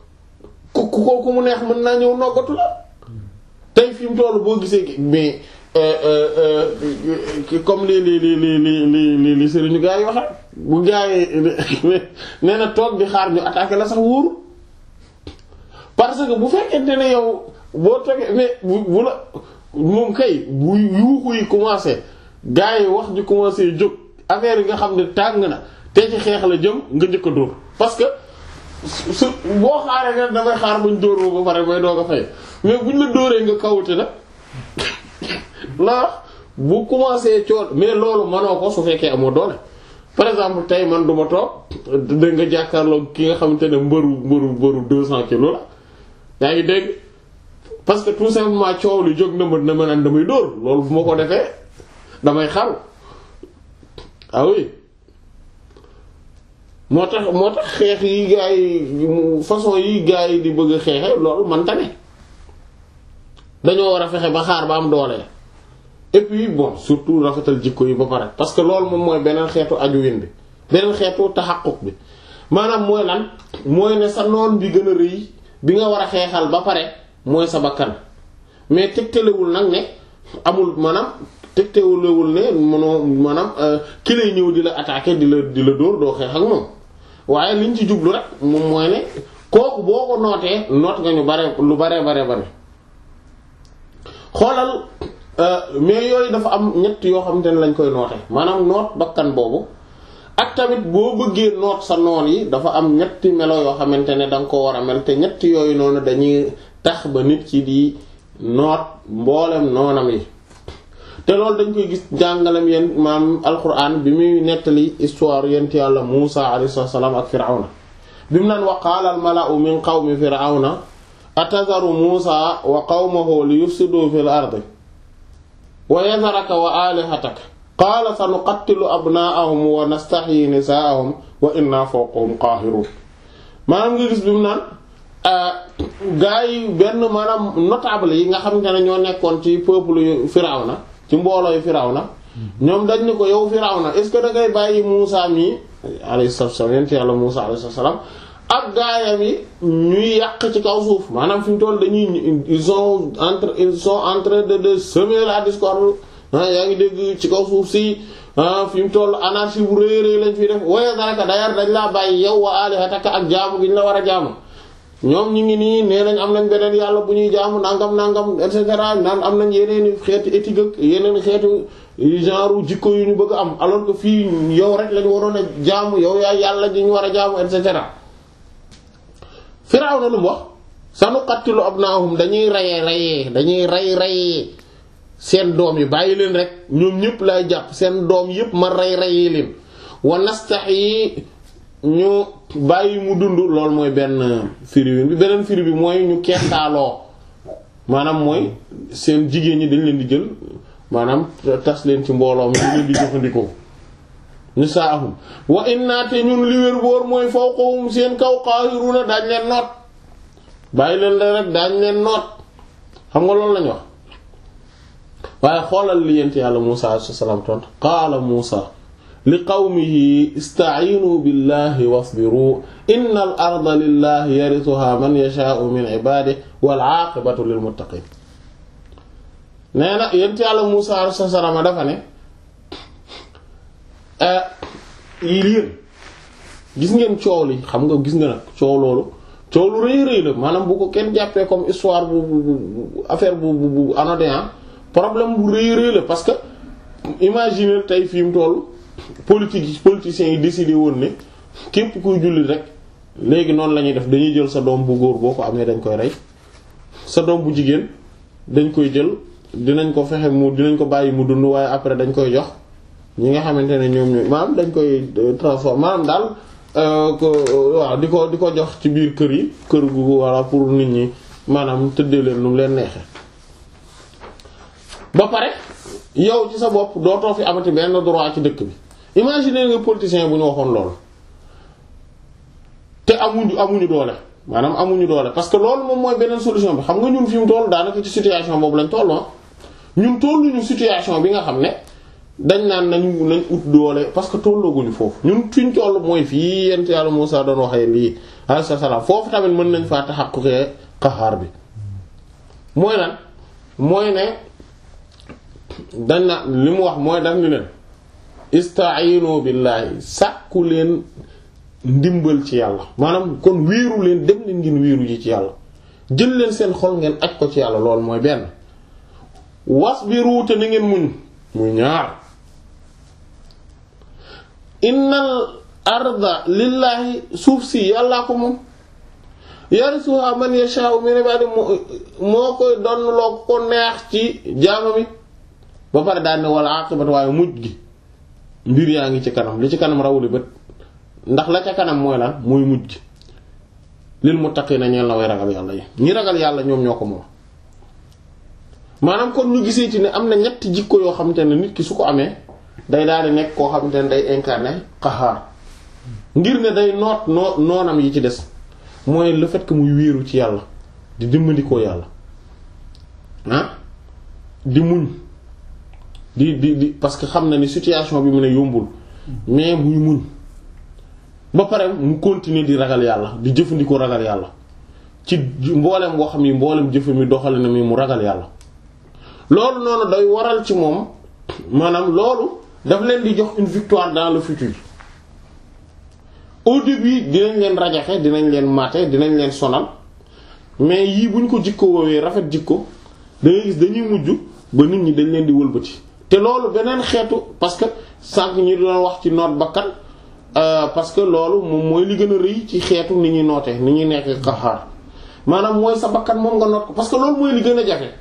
ku ku ko mu neex mën naa ñëw noggatu la tey fi mu toll boo gisee mais comme li li li li li li li sëriñu gaa yi waxe bu gaa yi nee na toog di xaar ñu attaquer la sax wóoru parce que bu fekkente ne yow boo toogee mais bu bu la moom kay bu yuuxu yi commencé gaa yi wax ju commencé jóg affaire yi nga xam ne tàng na te ci xeex la jëm nga njëkk a dóor parce que su boo xaaree nga damay xaar bañ dóor ba pare bay doog a fay mais buñ la dóoree nga kawute nag la bu commencé coon mais loolu mënoo ko su fekkee amoo doole par exemple tey man duma toog da nga jàkkaarloo ki nga xamante ne mbëru mbëru mbëru deux cents kilos la yaa ngi dégg parce que tout simplement coow li jóg na ma na ma naan damay dóor loolu bu ma ko defee damay xaru ah oui moo tax moo tax xeex yi gaa yi façon yi gaa yi di bëgg a xeexe loolu man tane dañoo war a fexe ba xaar ba am doole et puis bon surtout rafetal jikko yi ba pare parce que loolu moom mooy beneen xeetu ajuwin bi beneen xeetu taxaquq bi maanaam mooy lan mooy ne sa noon bi gën a rëy bi nga war a xeexal ba pare mooy sa bakkan mais tegtalewul nag ne amul maanaam tegtalewul ne mënoo maanaam ki lay ñëw di la attaquer di la di la dóor doo xeex ak moom waaye liñ ci jublu rek moom mooy ne kooku boo ko nootee noot nga ñu bare lu bare bare bare xoolal mais yooyu dafa am ñett yoo xamante ne lañ koy noote maanaam noot bakkan boobu ak tamit boo bëggee noot sa noon yi dafa am ñetti melo yoo xamante ne danga ko war a mel te ñetti yooyu noonu dañuy tax ba nit ki di noot mboolem noonam yi te loolu dañ koy gis jàngalem yeen maam alquran bi muy nettali histoire yent yàlla Muusa alayhi salaam ak Firawna bi mu naan wa qaala al mala'u min qawmi Firawna atazaru Muusa wa qawmahu li yufsidu fil ardi wa yadharaka wa alihataka qaala sanuqattilu abnaa'ahum wa nastahyi nisaa'ahum wa inna fawqahum qaahirun maanaam nga gis bi mu naan gaa yi benn maanaam notable yi nga xamante ne ñoo nekkoon ci peuple yu Firawna ci mbooloo yu Firawna ñoom dañ ni ko yow Firawna est-ce que da ngay bàyyi Muusa mi alayhi salaam yent yàlla Muusa alayhi salaam ak gaayam yi ñuy yàq ci kaw suuf maanaam fi mu toll dañuy ils sont entre ils sont en train de de semer la discorde yaa ngi dégg ci kaw suuf si fi mu toll anarchie bu rëy rëy lañ fi def waaye daraka d'ailleurs dañ laa bàyyi yow wa alihataka ak jaamu gi ñu la war a jaamu ñoom ñu ngi nii nee nañ am nañ beneen yàlla bu ñuy jaamu nangam nangam et cetera naan am nañ yeneen xeetu éthique ak yeneen xeetu genre jikko yu ñu bëgg a am alors que fii yow rek lañ waroon a jaamu yow yaa yàlla ji ñu war a jaamu et cetera. Firawna lu mu wax sanuqattilu abnaahum dañuy rayee rayee dañuy ray rayee seen doom yi bàyyi leen rek ñoom ñëpp lay jàpp seen doom yëpp ma ray rayee leen wa nastahyi ñu bàyyi mu dund loolu mooy benn firi bi beneen firi bi mooy ñu kettaaloo maanaam mooy seen jigéen ñi dañ leen di jël maanaam tas leen ci mbooloo mi dañ leen di jëfandikoo nisaahum wa inna te ñun li wér boor mooy fawqahum seen kaw qaahiruna daañ leen noot bàyyi leen la rek daañ leen noot xam nga loolu lañu wax waaye xoolal li yent yàlla Muusa alayhi salaam tont qaala Muusa li qawmihi ista'iinu billahi wasbiru inna al arda lillahi yarithuha man yashaa'u min ibaadihi wal 'aaqibatu lil muttaqiin nee na yent yàlla Muusa alayhi salaam dafa ne yéen gis ngeen coow li xam nga gis nga nag coow loolu coow lu rëy rëy la maanaam bu ko kenn jàppee comme histoire bu bu affaire bu bu bu anodin problème bu rëy rëy la parce que imaginer tey fi mu toll politique yi politiciens yi décidé woon ne képp kuy jullit rek léegi noonu la ñuy def dañuy jël sa doom bu góor boo ko amee dañ koy rey sa doom bu jigéen dañ koy jël dinañ ko fexe mu dinañ ko bàyyi mu dund waaye après dañ koy jox ñi nga xamante ne ñoom ñooy maanaam dañ koy transformer maanaam daal waaw di ko di ko jox ci biir kër yi kër gu walla pour nit ñi maanaam tëddee leen nu mu leen neexee ba pare yow ci sa bopp dootoo fi amati benn droit ci dëkk bi imagine nga politicien bu ñu waxoon loolu te amuñu amuñu doole maanaam amuñu doole parce que loolu moom mooy beneen solution bi xam nga ñun fi mu toll daanaka ci situation boobu lañ toll ñun tolluñu situation bi nga xam ne dañ naan nañu nañ ut doole parce que tollooguñu foofu ñun fi ñu toll mooy fii yent yàlla Muusaa doon waxee lii alayhi salaam foofu tamit mën nañ faa taxaqquqee qahaar bi mooy lan mooy ne dañ na li mu wax mooy daf ñu leen ista'iinu billaahi sàkku leen ndimbal ci yàlla maanaam kon wéeru leen dem leen ngeen wéeru ji ci yàlla jël leen seen xol ngeen aj ko ci yàlla loolu mooy benn wasbiru te na ngeen muñ muy ñaar innal arda lillaahi suuf si yàllaa ko moom yarisuha man yasha'u min ibadi moo koy donn loo ko neex ci jaama mi ba pare daal ne wala aqibatu waaye mujj gi mbir yaa ngi ci kanam li ci kanam rawuli bët ndax la ca kanam mooy lan mooy mujj gi lil muttaqina ñeel na way ragal yàlla yi ñi ragal yàlla ñoom ñoo ko moom maanaam kon ñu gisee ci ne am na ñetti jikko yoo xamante ne nit ki su ko amee day daal di nekk koo xamante ne day incarner qahaar ngir ne day noot noo noonam yi ci des mooy le fait que muy wéeru ci yàlla di dimbandikoo yàlla ah di muñ di di di parce que xam na ni situation bi mu ne yombul mais muy muñ ba pare mu continuer di ragal yàlla di jëfandikoo ragal yàlla ci mboolem boo xam ni mboolem jëfe mi doxale na mi mu ragal yàlla loolu noonu day waral ci moom maanaam loolu daf leen di jox une victoire dans le futur au début dinañ leen rajaxe dinañ leen maate dinañ leen sonal mais yii buñ ko jikko woowee rafet jikko da ngay gis dañuy mujj ba nit ñi dañ leen di wëlbati te loolu beneen xeetu parce que sànq ñi doon wax ci noot bakkan parce que loolu moom mooy li gën a rëy ci xeetu ni ñuy noote ni ñuy nekk qahaar maanaam mooy sa bakkan moom nga noot ko parce que loolu mooy li gën a jafe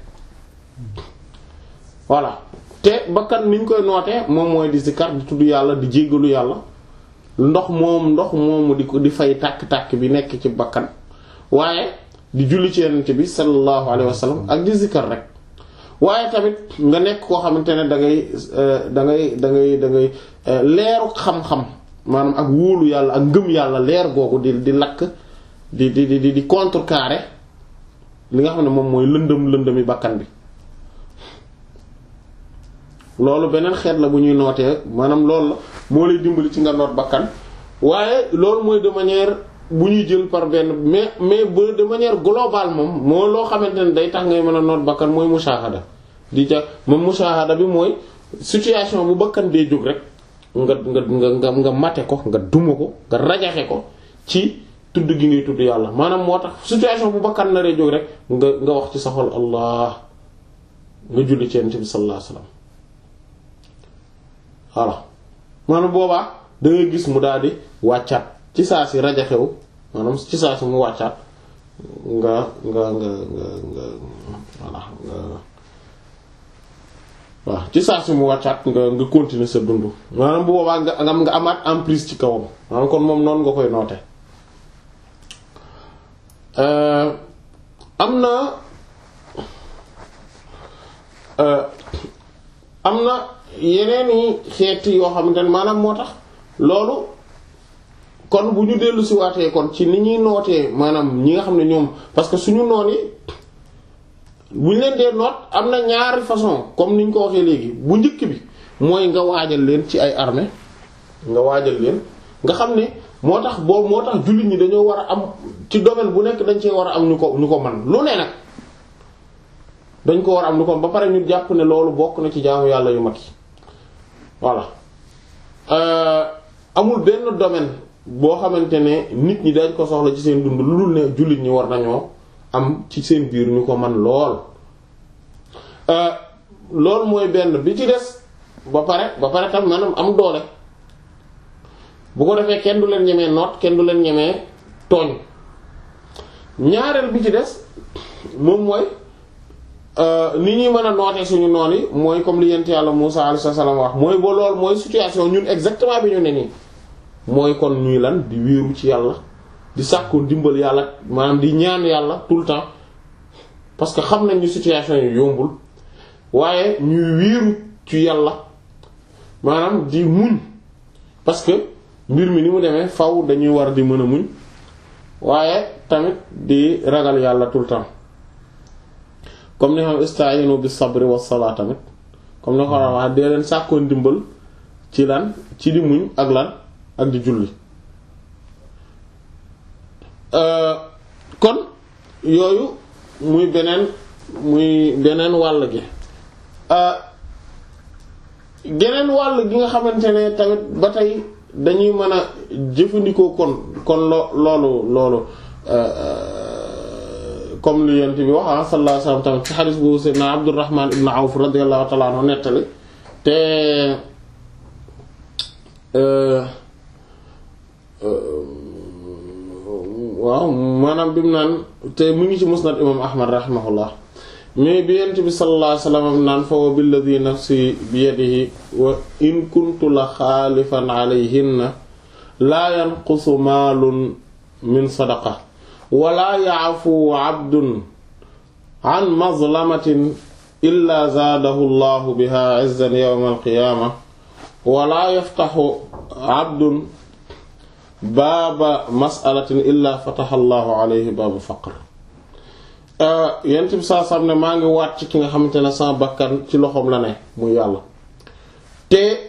voilà te bakkan ni ñu koy nootee moom mooy di zikar di tudd yàlla di jéggalu yàlla ndox moom ndox moomu di ko di fay tàkk-tàkk bi nekk ci bakkan waaye di julli ci yonent bi sallallahu alayhi wa sallam ak di zikar rek waaye tamit nga nekk koo xamante ne da ngay da ngay da ngay da ngay leeru xam-xam maanaam ak wóolu yàlla ak ngëm yàlla leer googu di di lakk di di di di contrecarrer li nga xam ne moom mooy lëndëm lëndëmi bakkan bi loolu beneen xeet la bu ñuy nootee maanaam loolu la moo lay dimbali ci nga noot bakkan waaye loolu mooy de manière bu ñuy jël par benn mais mais ba de manière globale moom moo loo xamante ne day tax ngay mën a noot bakkan mooy mushahada di ja moom mushahada bi mooy situation bu bakkan dee jóg rek nga nga nga nga mate ko nga duma ko nga rajaxe ko ci tudd gi ngay tudd yàlla maanaam moo tax situation bu bakkan naree jóg rek nga nga wax ci sa xol allah nga julli ci Yonent bi sallallahu alayhi wasallam voilà maanaam boobaa da ngay gis mu daal di wàccaat ci saa si rajaxew maanaam ci saa si mu wàccaat nga nga nga nga nga voilà nga waaw ci saa si mu wàccaat nga nga continuer sa dund maanaam bu boobaa nga nga nga amaat emprise ci kawam maanaam kon moom noonu nga koy noote am na am na yeneen i xeeti yoo xamante ne maanaam moo tax loolu kon bu ñu dellu si waatee kon ci ni ñuy nootee maanaam ñi nga xam ne ñoom parce que suñu noon yi bu ñu leen dee noot am na ñaari façon comme ni ñu ko waxee léegi bu njëkk bi mooy nga waajal leen ci ay armée nga waajal leen nga xam ne moo tax boobu moo tax jullit ñi dañoo war a am ci domaine bu nekk dañ cee war a am ñu ko ñu ko man lu ne nag dañ ko war a am ñu ko ba pare ñu jàpp ne loolu bokk na ci jaamu yàlla yu mag yi voilà amul benn domaine boo xamante ne nit ñi dañ ko soxla ci seen dund lu dul ne jullit ñi war nañoo am ci seen biir ñu ko man lool loolu mooy benn bi ci des ba pare ba pare tam maanaam am doole bu ko defee kenn du leen ñemee noot kenn du leen ñemee tooñ ñaareel bi ci des moom mooy ni ñuy mën a nootee suñu noon yi mooy comme li yent yàlla Musaa alayhi salaam wax mooy ba lool mooy situation ñun exactement bi ñu ne nii mooy kon ñuy lan di wéeru ci yàlla di sàkku dimbal yàlla maanaam di ñaan yàlla tout le temps parce que xam nañ ñu situation yi yombul waaye ñuy wéeru ci yàlla maanaam di muñ parce que mbir mi ni mu demee faw dañuy war di mën a muñ waaye tamit di ragal yàlla tout le temps comme ni xam istaayinu bis sabri was salaa tamit comme ni ko wax dee leen sàkkoo ndimbal ci lan ci di muñ ak lan ak di julli kon yooyu muy beneen muy beneen wàll gi geneen wàll gi nga xamante ne tamit ba tey dañuy mën a jëfandikoo kon kon lo loolu loolu comme li yent bi wax sallallahu alayhi wasallam tamit ci xadis bu sayyidina Abdurrahman ibn Awf radiyallahu ta'ala anhu nettali te waaw maanaam bi mu naan te mu ngi ci musnad imam Ahmad rahimahullah mais bi yent bi sallallahu alayhi wasallam naan fa wa billadhi nafsi bi yadihi wa in kuntu la xaalifan alayhinna laa yanqusu maalun min sadaqa wala ya'fu 'abdun 'an mazlamatin illa zaadahu Allahu biha 'izzan yawma al-qiyaamah wala yaftahu 'abdun baaba mas'alatin illa fataha Allahu 'alayhi baaba faqr. yent bi saa sam ne maa ngi waat ci ki nga xamante ne sama bakkan ci loxoom la ne muy yàlla te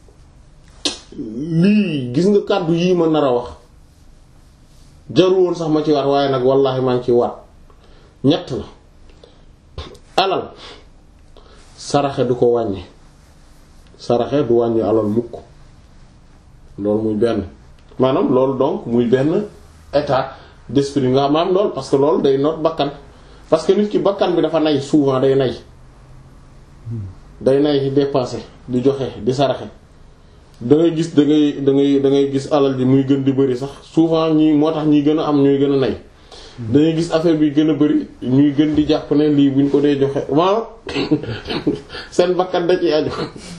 lii gis nga kàddu yii ma nar a wax jarul woon sax ma ci waat waaye nag wallaahi maa ngi ciy waat ñett la alal saraxe du ko wàññi saraxe du wàññi alal mukk loolu muy benn maanaam loolu donc muy benn état d'esprit nga maanaam loolu parce que loolu day noot bakkan parce que nit ki bakkan bi dafa nay souvent day nay day nay di dépenser di joxe di saraxe da ngay gis da ngay da ngay da ngay gis alal ji muy gën di bëri sax souvent ñi moo tax ñi gën a am ñuy gën a nay da ngay gis affaire bi gën a bëri ñuy gën di jàpp ne lii buñ ko dee joxe waaw seen bakkan da ci aju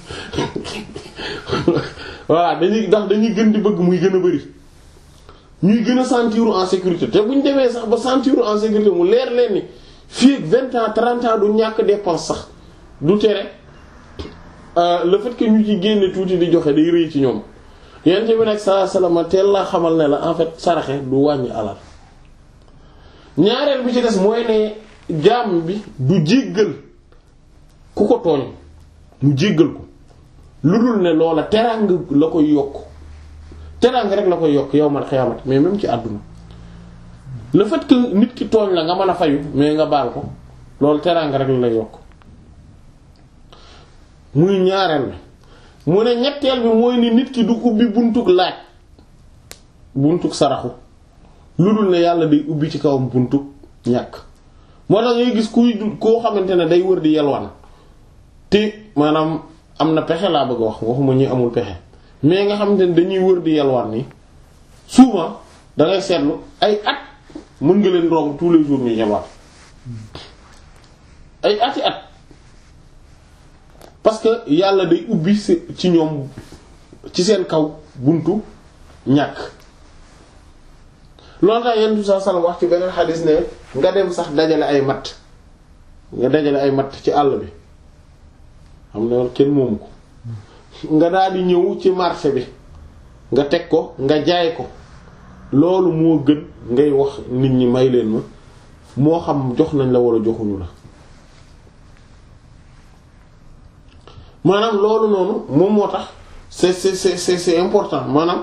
voilà dañuy ndax dañuy gën di bëgg muy gën a bëri ñuy gën a sentir en sécurité te buñ demee sax ba sentir en sécurité mu leer leen ni fii ak vingt ans trente ans du ñàkk dépense sax du tere le fait que ñu ci génne tuuti di joxe day rëy ci ñoom yent bi nag saa salama teel laa xamal ne la en fait saraxe du wàññi alal ñaareel bi ci des mooy ne jaam bi du jéggal ku ko tooñ mu jéggal ko lu dul ne loola teraanga la koy yokk teraanga rek la koy yokk yow man xiyaamat mais même ci àdduna le fait que nit ki tooñ la nga mën a fayu mais nga baal ko loolu teraanga rek la lay yokk muy ñaareel bi mu ne ñetteel bi mooy ni nit ki du ubbi buntug laaj buntug saraxu lu dul ne yàlla day ubbi ci kawam buntug ñàkk moo tax ngay gis kuy koo xamante ne day wër di yalwaan te maanaam am na pexe laa bëgg a wax waxuma ñi amul pexe mais nga xamante ne dañuy wër di yalwaan ni souvent da ngay seetlu ay at mën nga leen romb tous les jours ñuy yalwaan ay ati at parce que yàlla day ubbi ci ñoom ci seen kaw buntu ñàkk loolu tax yenn saa sala wax ci beneen xadis ne nga dem sax dajale ay matt nga dajale ay matt ci àll bi xam ne kenn moomu ko nga daal di ñëw ci marché bi nga teg ko nga jaay ko loolu moo gën ngay wax nit ñi may leen ma moo xam jox nañ la wala joxuñu la maanaam loolu noonu moom moo tax c'est c'est c'est c'est important maanaam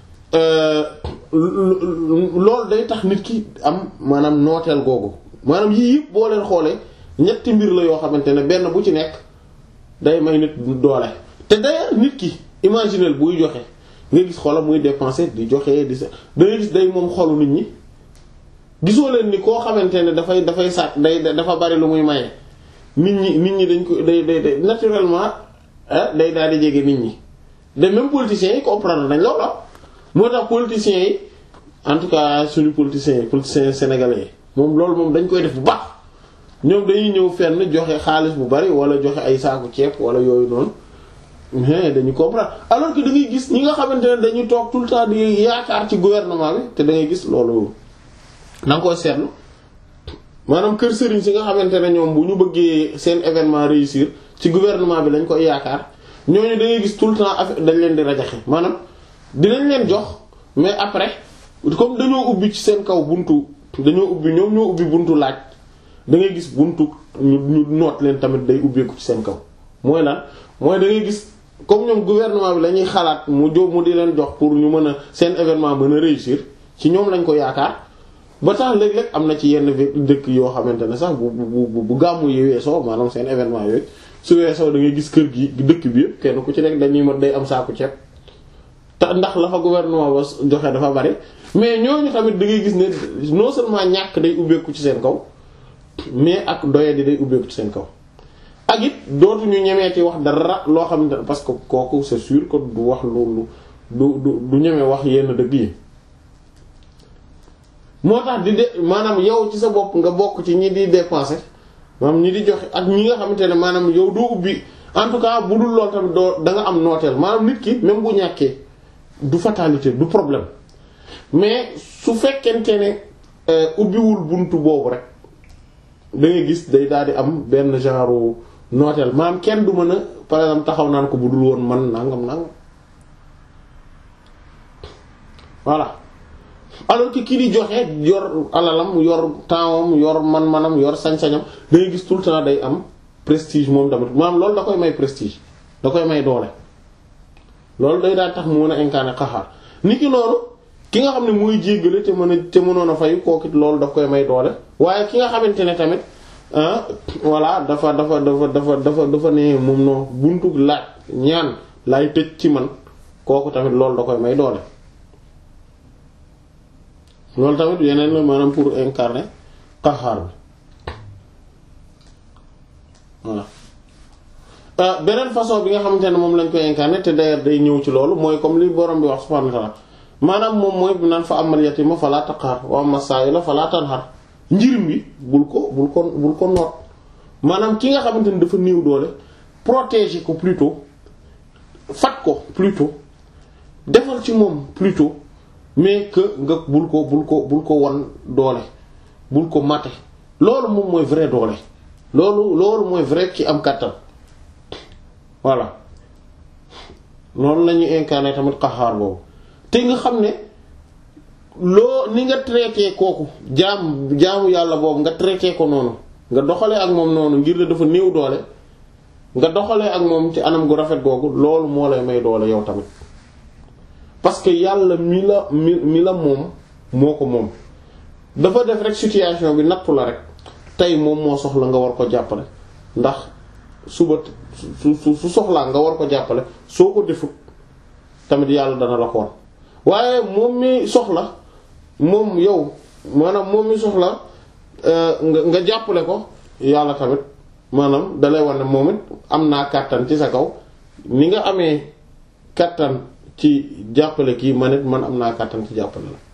loolu day tax nit ki am maanaam nooteel googu maanaam yii yëpp boo leen xoolee ñetti mbir la yoo xamante ne benn bu ci nekk day may nit doole te d'ailleurs nit ki imaginel buy joxe nga gis xolam muy dépenser di joxe di sa da ngay gis day moom xolu nit ñi gisoo leen ni koo xamante ne dafay dafay sàcc day dafa bari lu muy maye nit ñi nit ñi dañ ko day day naturellement day daal di jege nit ñi de même politiciens yi comprendre nañ loolu moo tax politiciens yi en tout cas suñu politiciens yi politiciens sénégalais yi moom loolu moom dañ koy def bu baax ñoom dañuy ñëw fenn joxe xaalis bu bari wala joxe ay saaku ceeb wala yooyu noonu mais dañu comprendre alors que da ngay gis ñi nga xamante ne dañuy toog tout le temps di yaakaar ci gouvernement bi te da ngay gis loolu na nga koy seetlu maanaam kër sëriñ si nga xamante ne ñoom bu ñu bëggee seen événement réussir ci gouvernement bi lañ koy yaakaar ñooñu da ngay gis tout le temps affaire dañ leen di rajaxe maanaam dinañ leen jox mais après comme dañoo ubbi ci seen kaw buntu dañoo ubbi ñoom ñoo ubbi buntu laaj da ngay gis buntu ñu ñu noot leen tamit day ubbeeku ci seen kaw mooy lan mooy da ngay gis comme ñoom gouvernement bi la ñuy xalaat mu jó mu di leen jox pour ñu mën a seen événement mën a réussir ci ñoom lañ ko yaakaar ba tax léeg-léeg am na ci yenn dëkk yoo xamante ne sax bu bu bu bu gàmmu yi weesoo maanaam seen événement yooyu su weesoo da ngay gis kër gi dëkk bi yëpp kenn ku ci nekk dañuy mën day am saaku ceeb te ndax la fa gouvernement ba joxe dafa bari mais ñooñu tamit da ngay gis ne non seulement ñàkk day ubbeeku ci seen kaw mais ak doye di day ubbeeku ci seen kaw ak it dootuñu ñemeeti wax dara loo xamante ne parce que kooku c'est sûr que du wax loolu du du du ñeme wax yenn dëgg yi moo tax di de maanaam yow ci sa bopp nga bokk ci ñi di dépenser maanaam ñi di joxe ak ñi nga xamante ne maanaam yow doo ubbi en tout cas bu dul lool tamit doo da nga am nooteel maanaam nit ki même bu ñàkkee du fatalité du problème mais su fekkente ne ubbiwul buntu boobu rek da ngay gis day daal di am benn genre nooteel maanaam kenn du mën a par exemple taxaw naan ko bu dul woon man nangam nangam voilà alors que ki di joxe yor alalam yor tempsam yor man-manam yor sañ-sañam da ngay gis tout le temps day am prestige moom tamit maanaam loolu da koy may prestige da koy may doole loolu day daal tax mu mën a incarner xaxaar ni ki noonu ki nga xam ne muy jéggale te mën a te mënoon a fay kooku loolu daf koy may doole waaye ki nga xamante ne tamit ah voilà dafa dafa dafa dafa dafa dafa ne moom noo buntu laaj ñaan laay tëj ci man kooku tamit loolu da koy may doole loolu tamit yeneen la maanaam pour incarner qaxaar bi voilà beneen façon bi nga xamante ne moom lañ koy incarner te d'ailleurs day ñëw ci loolu mooy comme li borom bi wax subhanahu wa ta'ala maanaam moom mooy bi naan fa amal yatima fala taqhar wa amma sa'ila fala tanhar njirim bi bul ko bul ko bul ko noot maanaam ki nga xamante ne dafa néew doole protéger ko plutôt fat ko plutôt defal ci moom plutôt mais que nga bul ko bul ko bul ko wan doole bul ko mate loolu moom mooy vrai doole loolu loolu mooy vrai ki am kàttan voilà loolu lañuy incarner tamit qaxaar boobu te nga xam ne loo ni nga traité kooku jaam jaamu yàlla boobu nga traité ko noonu nga doxalee ak moom noonu ngir ne dafa néew doole nga doxalee ak moom ci anam gu rafet googu loolu moo lay may doole yow tamit parce que yàlla mi la mi mi la moom moo ko moom dafa def rek situation bi nattu la rek tey moom moo soxla nga war ko jàppale ndax suba su su su soxlaa nga war ko jàppale soo ko defut tamit yàlla dana la xool waaye moom mi soxla moom yow maanaam moom mi soxla nga nga jàppale ko yàlla tamit maanaam dalay wax ne moom it am naa kàttan ci sa kaw ni nga amee kàttan ci jàppale kii man it man am naa kàttan ci jàppale la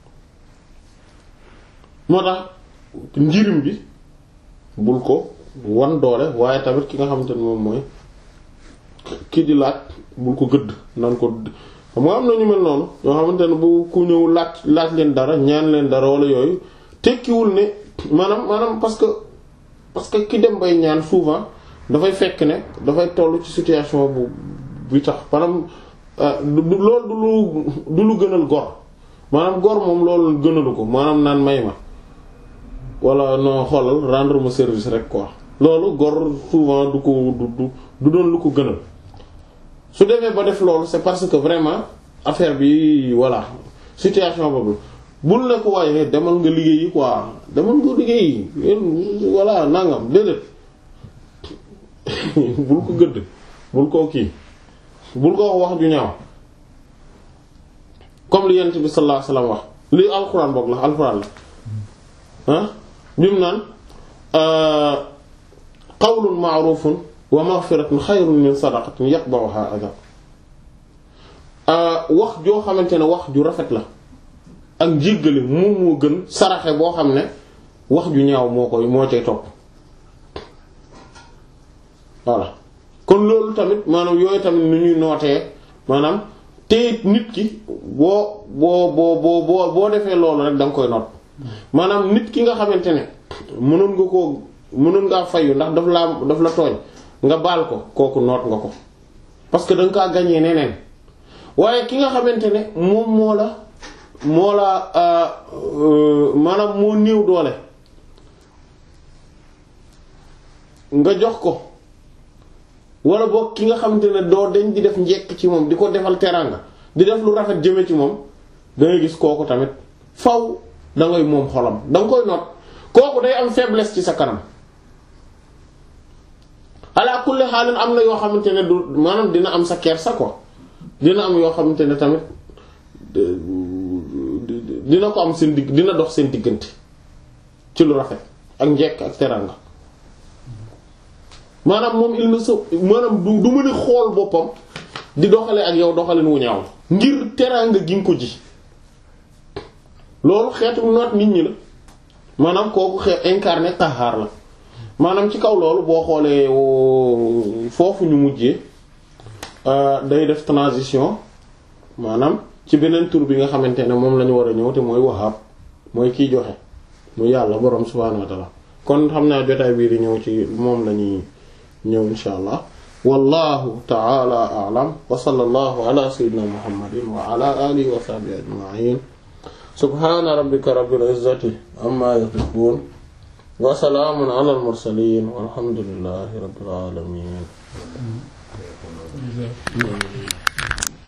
moo tax njirim bi bul ko wan doole waaye tamit ki nga xamante ne moom mooy ki di laaj bul ko gëdd naan ko xam nga am na ñu mel noonu yoo xamante ne bu ku ñëw laaj laaj leen dara ñaan leen dara wala yooyu tekkiwul ne maanaam maanaam parce que parce que ki dem bay ñaan souvent dafay fekk ne dafay toll ci situation bu bi tax maanaam loolu du lu du lu gënal gor maanaam gor moom loolu gënalu ko maanaam naan may ma wala non xoolal rendre ma service rek quoi loolu gor souvent du ko du du du doon lu ko gënal su demee ba def loolu c'est parce que vraiment affaire bi voilà situation boobu bul ne ko waaye demal nga liggéeyi quoi demal nga liggéeyi voilà nangam déedéet bul ko gëdd bul koo kii bul ko wax wax ju ñaaw comme li yent bi sallallahu alayhi wasallam wax li alxuraan boog la alxuraan la ah bi mu naan qawlun ma'rufun wa maghfiratun xayrun min sadaqatin yatba'uha adha wax joo xamante ne wax ju rafet la ak jéggale moom moo gën saraxe boo xam ne wax ju ñaaw moo koy moo cay topp voilà kon loolu tamit maanaam yooyu tamit nu ñuy nootee maanaam te nit ki boo boo boo boo boo boo defee loolu rek da nga koy noot maanaam nit ki nga xamante ne mënoon nga koo mënoon ngaa fayu ndax daf laa daf la tooñ nga baal ko kooku noot nga ko parce que da nga kaa gañee neneen waaye ki nga xamante ne moom moo la moo la maanaam moo néew doole nga jox ko wala boog ki nga xamante ne doo dañ di def njekk ci moom di ko defal teraanga di def lu rafet jëme ci moom da ngay gis kooku tamit faw da ngay moom xolam da nga koy noot kooku day am faiblesse ci sa kanam ala kulli xaalin am na yoo xamante ne du maanaam dina am sa kersa quoi dina am yoo xamante ne tamit dina ko am seen digg dina dox seen diggante ci lu rafet ak njekk ak teranga maanaam moom il ne se maanaam du du mën a xool boppam di doxale ak yow doxalin wu ñaaw ngir teranga gi nga ko ji loolu xeetu noot nit ñi la maanaam kooku xeet incarné qahaar la maanaam ci kaw loolu boo xoolee foofu ñu mujjee day def transition maanaam ci beneen tur bi nga xamante ne moom lañu war a ñëw te mooy Wahhab mooy kiy joxe muy yàlla boroom subhaanahu wa ta'ala kon xam naa jotaay bii di ñëw ci moom lañuy ñëw insha allah wallahu ta'ala a'lam wa sallallahu ala sayyidina muhammadin wa ala alihi wa sahbihi ajma'in subhana rabbika rabbil izzati amma yasifun wa salaamun ala al mursalin walhamdulillahi rabbil alamin